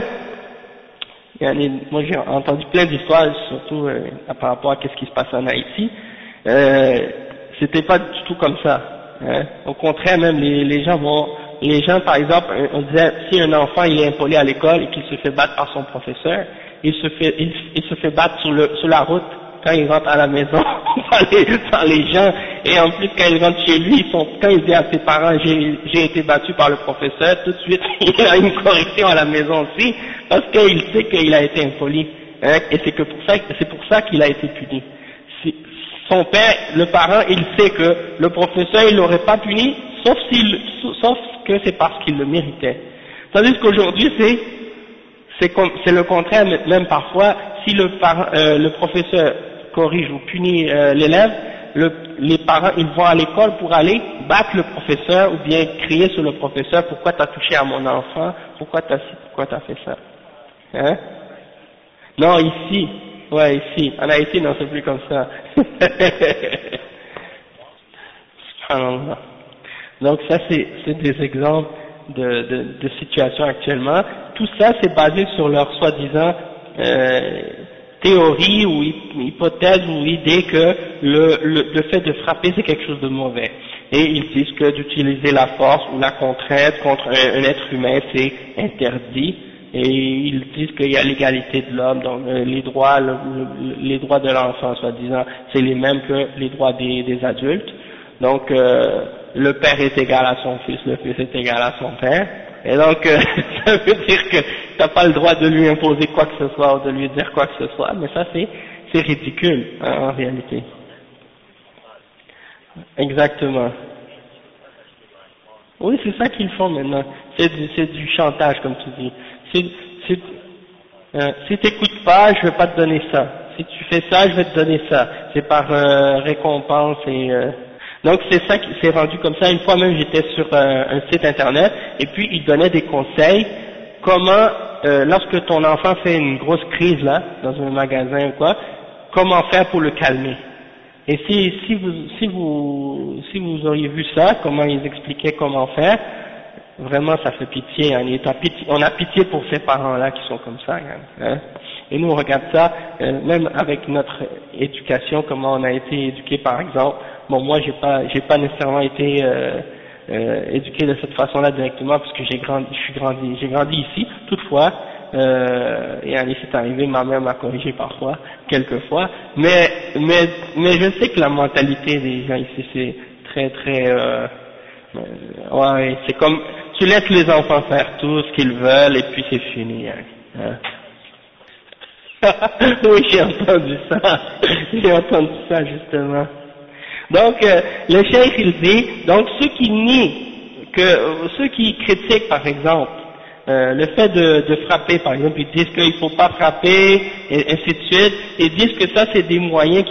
moi j'ai entendu plein d'histoires, surtout par rapport à ce qui se passe en Haïti, c'était pas du tout comme ça. Hein. Au contraire, même les gens par exemple, on disait, si un enfant il est impoli à l'école et qu'il se fait battre par son professeur, il se fait battre sur la route quand il rentre à la maison par les gens, et en plus quand il rentre chez lui, quand il dit à ses parents j'ai été battu par le professeur, tout de suite il y a une correction à la maison aussi, parce qu'il sait qu'il a été impoli, hein, et c'est pour ça qu'il a été puni. Son père, le parent, il sait que le professeur il l'aurait pas puni, sauf que c'est parce qu'il le méritait. Tandis qu'aujourd'hui c'est le contraire, même parfois, si le professeur corrige ou punit l'élève, les parents ils vont à l'école pour aller battre le professeur ou bien crier sur le professeur, pourquoi t'as touché à mon enfant, pourquoi t'as fait ça, hein? Non, ici, en Haïti non, c'est plus comme ça. subhanallah. Donc ça c'est des exemples de situations actuellement. Tout ça c'est basé sur leur soi-disant théorie ou hypothèse ou idée que le fait de frapper c'est quelque chose de mauvais. Et ils disent que d'utiliser la force ou la contrainte contre un être humain c'est interdit. Et ils disent qu'il y a l'égalité de l'homme, donc les droits de l'enfant soi-disant c'est les mêmes que les droits des adultes. Donc le père est égal à son fils, le fils est égal à son père. Et donc ça veut dire que t'as pas le droit de lui imposer quoi que ce soit ou de lui dire quoi que ce soit, mais ça c'est ridicule hein, en réalité. Exactement. Oui, c'est ça qu'ils font maintenant. C'est du chantage comme tu dis. Si t'écoutes pas, je vais pas te donner ça. Si tu fais ça, je vais te donner ça. C'est par récompense et donc c'est ça qui s'est rendu comme ça. Une fois même j'étais sur un site internet et puis ils donnaient des conseils comment lorsque ton enfant fait une grosse crise là dans un magasin ou quoi, comment faire pour le calmer. Et si vous auriez vu ça, comment ils expliquaient comment faire, vraiment ça fait pitié, hein. On a pitié pour ces parents-là qui sont comme ça, hein. Et nous on regarde ça, même avec notre éducation, comment on a été éduqué par exemple. Bon, moi j'ai pas nécessairement été éduqué de cette façon-là directement parce que j'ai grandi ici. Toutefois, et allez, c'est arrivé, ma mère m'a corrigé parfois, quelquefois, mais je sais que la mentalité des gens ici c'est très ouais, c'est comme tu laisses les enfants faire tout ce qu'ils veulent et puis c'est fini, hein. Oui, j'ai entendu ça justement. Donc le cheikh il dit, donc ceux qui critiquent par exemple le fait de frapper, par exemple, ils disent qu'il ne faut pas frapper, et ainsi de suite, ils disent que ça c'est des moyens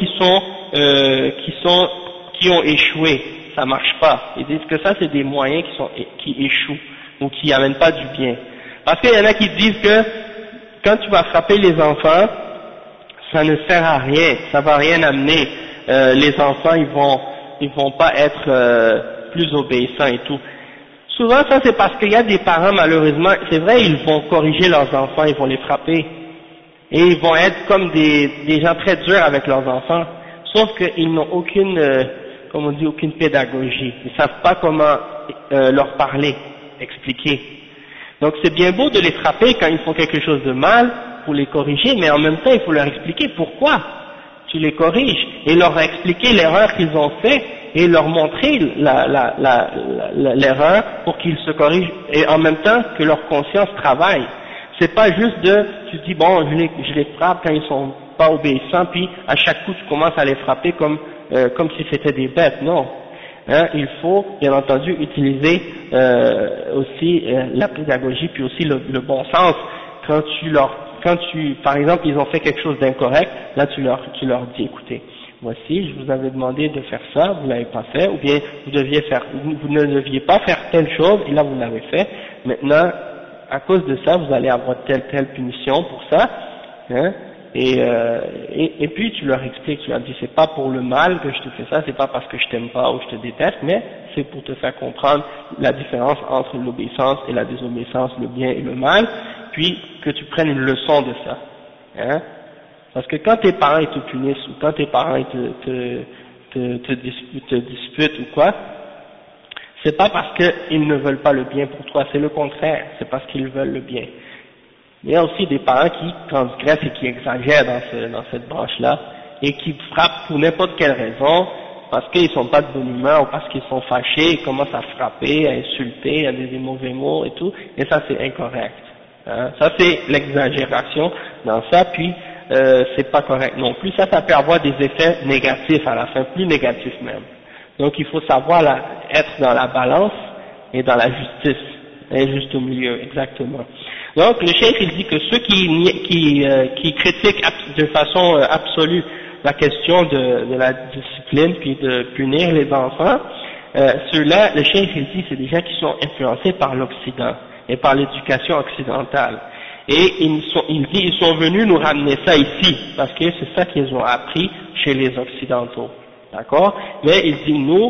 qui ont échoué, ça marche pas. Ils disent que ça c'est des moyens qui échouent, ou qui amènent pas du bien. Parce qu'il y en a qui disent que quand tu vas frapper les enfants, ça ne sert à rien, ça va rien amener, les enfants ils vont pas être plus obéissants et tout. Souvent ça c'est parce qu'il y a des parents malheureusement, c'est vrai ils vont corriger leurs enfants, ils vont les frapper et ils vont être comme des gens très durs avec leurs enfants, sauf qu'ils n'ont aucune pédagogie, ils savent pas comment leur parler, expliquer. Donc c'est bien beau de les frapper quand ils font quelque chose de mal pour les corriger, mais en même temps il faut leur expliquer pourquoi tu les corriges et leur expliquer l'erreur qu'ils ont fait et leur montrer l'erreur pour qu'ils se corrigent et en même temps que leur conscience travaille. C'est pas juste tu dis bon je les frappe quand ils sont pas obéissants puis à chaque coup tu commences à les frapper comme si c'était des bêtes, non. Hein, il faut bien entendu utiliser aussi la pédagogie puis aussi le bon sens quand par exemple ils ont fait quelque chose d'incorrect, là tu leur dis écoutez, voici je vous avais demandé de faire ça, vous l'avez pas fait, ou bien vous ne deviez pas faire telle chose et là vous l'avez fait, maintenant à cause de ça vous allez avoir telle punition pour ça, hein, et puis tu leur expliques, tu leur dis c'est pas pour le mal que je te fais ça, c'est pas parce que je t'aime pas ou je te déteste, mais c'est pour te faire comprendre la différence entre l'obéissance et la désobéissance, le bien et le mal, puis que tu prennes une leçon de ça, hein. Parce que quand tes parents ils te punissent ou quand tes parents ils te disputent ou quoi, c'est pas parce qu'ils ne veulent pas le bien pour toi, c'est le contraire, c'est parce qu'ils veulent le bien. Il y a aussi des parents qui transgressent et qui exagèrent dans cette branche-là et qui frappent pour n'importe quelle raison, parce qu'ils sont pas de bonne humeur ou parce qu'ils sont fâchés, ils commencent à frapper, à insulter, à dire des mauvais mots et tout, et ça c'est incorrect. Hein. Ça c'est l'exagération dans ça, puis c'est pas correct non plus. Ça peut avoir des effets négatifs à la fin, plus négatifs même. Donc il faut savoir être dans la balance et dans la justice, et juste au milieu, exactement. Donc le cheikh il dit que ceux qui critiquent de façon absolue la question de la discipline puis de punir les enfants, ceux-là, le cheikh il dit c'est des gens qui sont influencés par l'Occident et par l'éducation occidentale. Et il dit ils sont venus nous ramener ça ici parce que c'est ça qu'ils ont appris chez les Occidentaux, d'accord? Mais il dit nous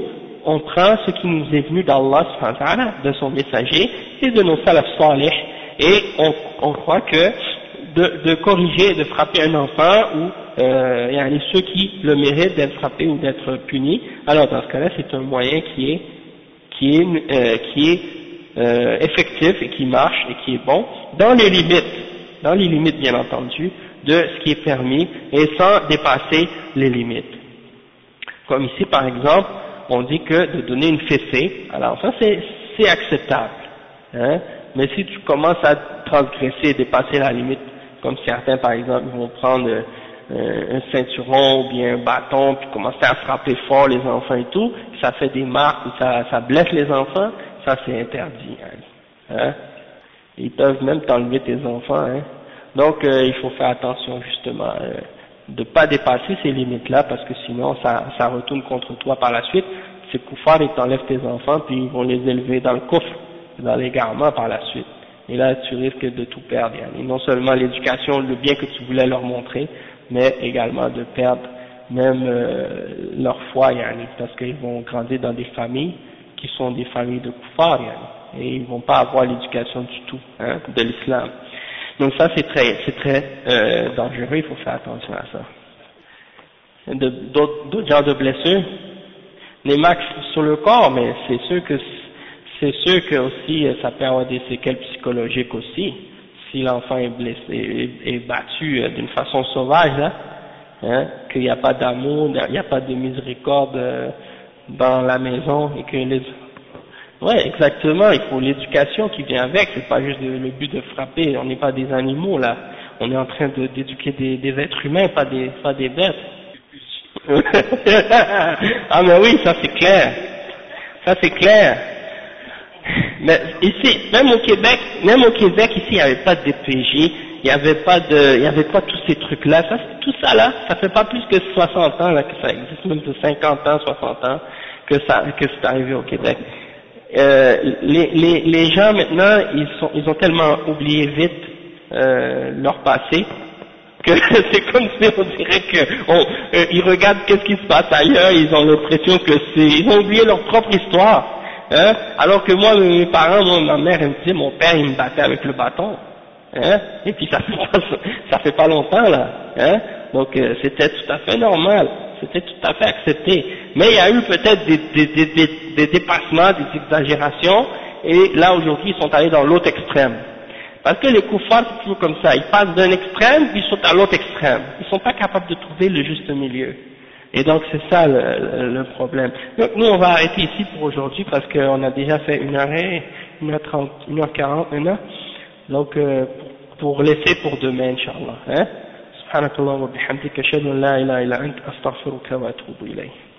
on prend ce qui nous est venu d'Allah subhanahu wa ta'ala, de son messager et de nos salaf salih, et on croit que de corriger, de frapper un enfant ou ceux qui le méritent d'être frappés ou d'être punis, alors dans ce cas-là c'est un moyen qui est effectif et qui marche et qui est bon dans les limites bien entendu de ce qui est permis et sans dépasser les limites. Comme ici par exemple, on dit que de donner une fessée, alors ça c'est acceptable, hein, mais si tu commences à transgresser, dépasser la limite, comme certains par exemple vont prendre un ceinturon ou bien un bâton puis commencer à frapper fort les enfants et tout, ça fait des marques ou ça blesse les enfants, ça c'est interdit, hein. Ils peuvent même t'enlever tes enfants, hein. Donc il faut faire attention justement de pas dépasser ces limites-là, parce que sinon ça retourne contre toi par la suite. Ces koufars, ils t'enlèvent tes enfants puis ils vont les élever dans le coffre, dans l'égarement par la suite. Et là tu risques de tout perdre, et non seulement l'éducation, le bien que tu voulais leur montrer, mais également de perdre même leur foi, parce qu'ils vont grandir dans des familles qui sont des familles de koufars, et ils vont pas avoir l'éducation du tout, hein, de l'islam. Donc ça c'est très dangereux, il faut faire attention à ça. D'autres genres de blessures, les marques sur le corps, mais c'est sûr que aussi ça peut avoir des séquelles psychologiques aussi. Si l'enfant est blessé, est battu d'une façon sauvage, là, hein, qu'il n'y a pas d'amour, il n'y a pas de miséricorde dans la maison, et que ouais, exactement, il faut l'éducation qui vient avec, c'est pas juste le but de frapper, on n'est pas des animaux là, on est en train d'éduquer des êtres humains, pas des bêtes. Ah mais oui, ça c'est clair. Mais ici, même au Québec ici, il n'y avait pas de DPJ, il n'y avait pas tous ces trucs-là, tout ça là, ça fait pas plus que 60 ans là que ça existe, même de 50 ans, 60 ans que c'est arrivé au Québec. Les gens maintenant, ils ont tellement oublié vite leur passé que c'est comme si on dirait que ils regardent qu'est-ce qui se passe ailleurs, ils ont l'impression que ils ont oublié leur propre histoire. Hein? Alors que moi, mes parents, ma mère, elle me disait, mon père, il me battait avec le bâton, hein? Et puis ça fait pas longtemps là, hein? Donc c'était tout à fait normal, c'était tout à fait accepté. Mais il y a eu peut-être des dépassements, des exagérations, et là aujourd'hui ils sont allés dans l'autre extrême. Parce que les koufars c'est toujours comme ça, ils passent d'un extrême puis ils sont à l'autre extrême. Ils sont pas capables de trouver le juste milieu. Et donc c'est ça le problème. Donc nous on va arrêter ici pour aujourd'hui parce qu'on a déjà fait 1h30, 1h40 maintenant. Donc pour laisser pour demain Inch'Allah. Hein? Subhanakallah wa bihamdika ashhadu an la ilaha illa anta astaghfiruka wa atubu ilayk.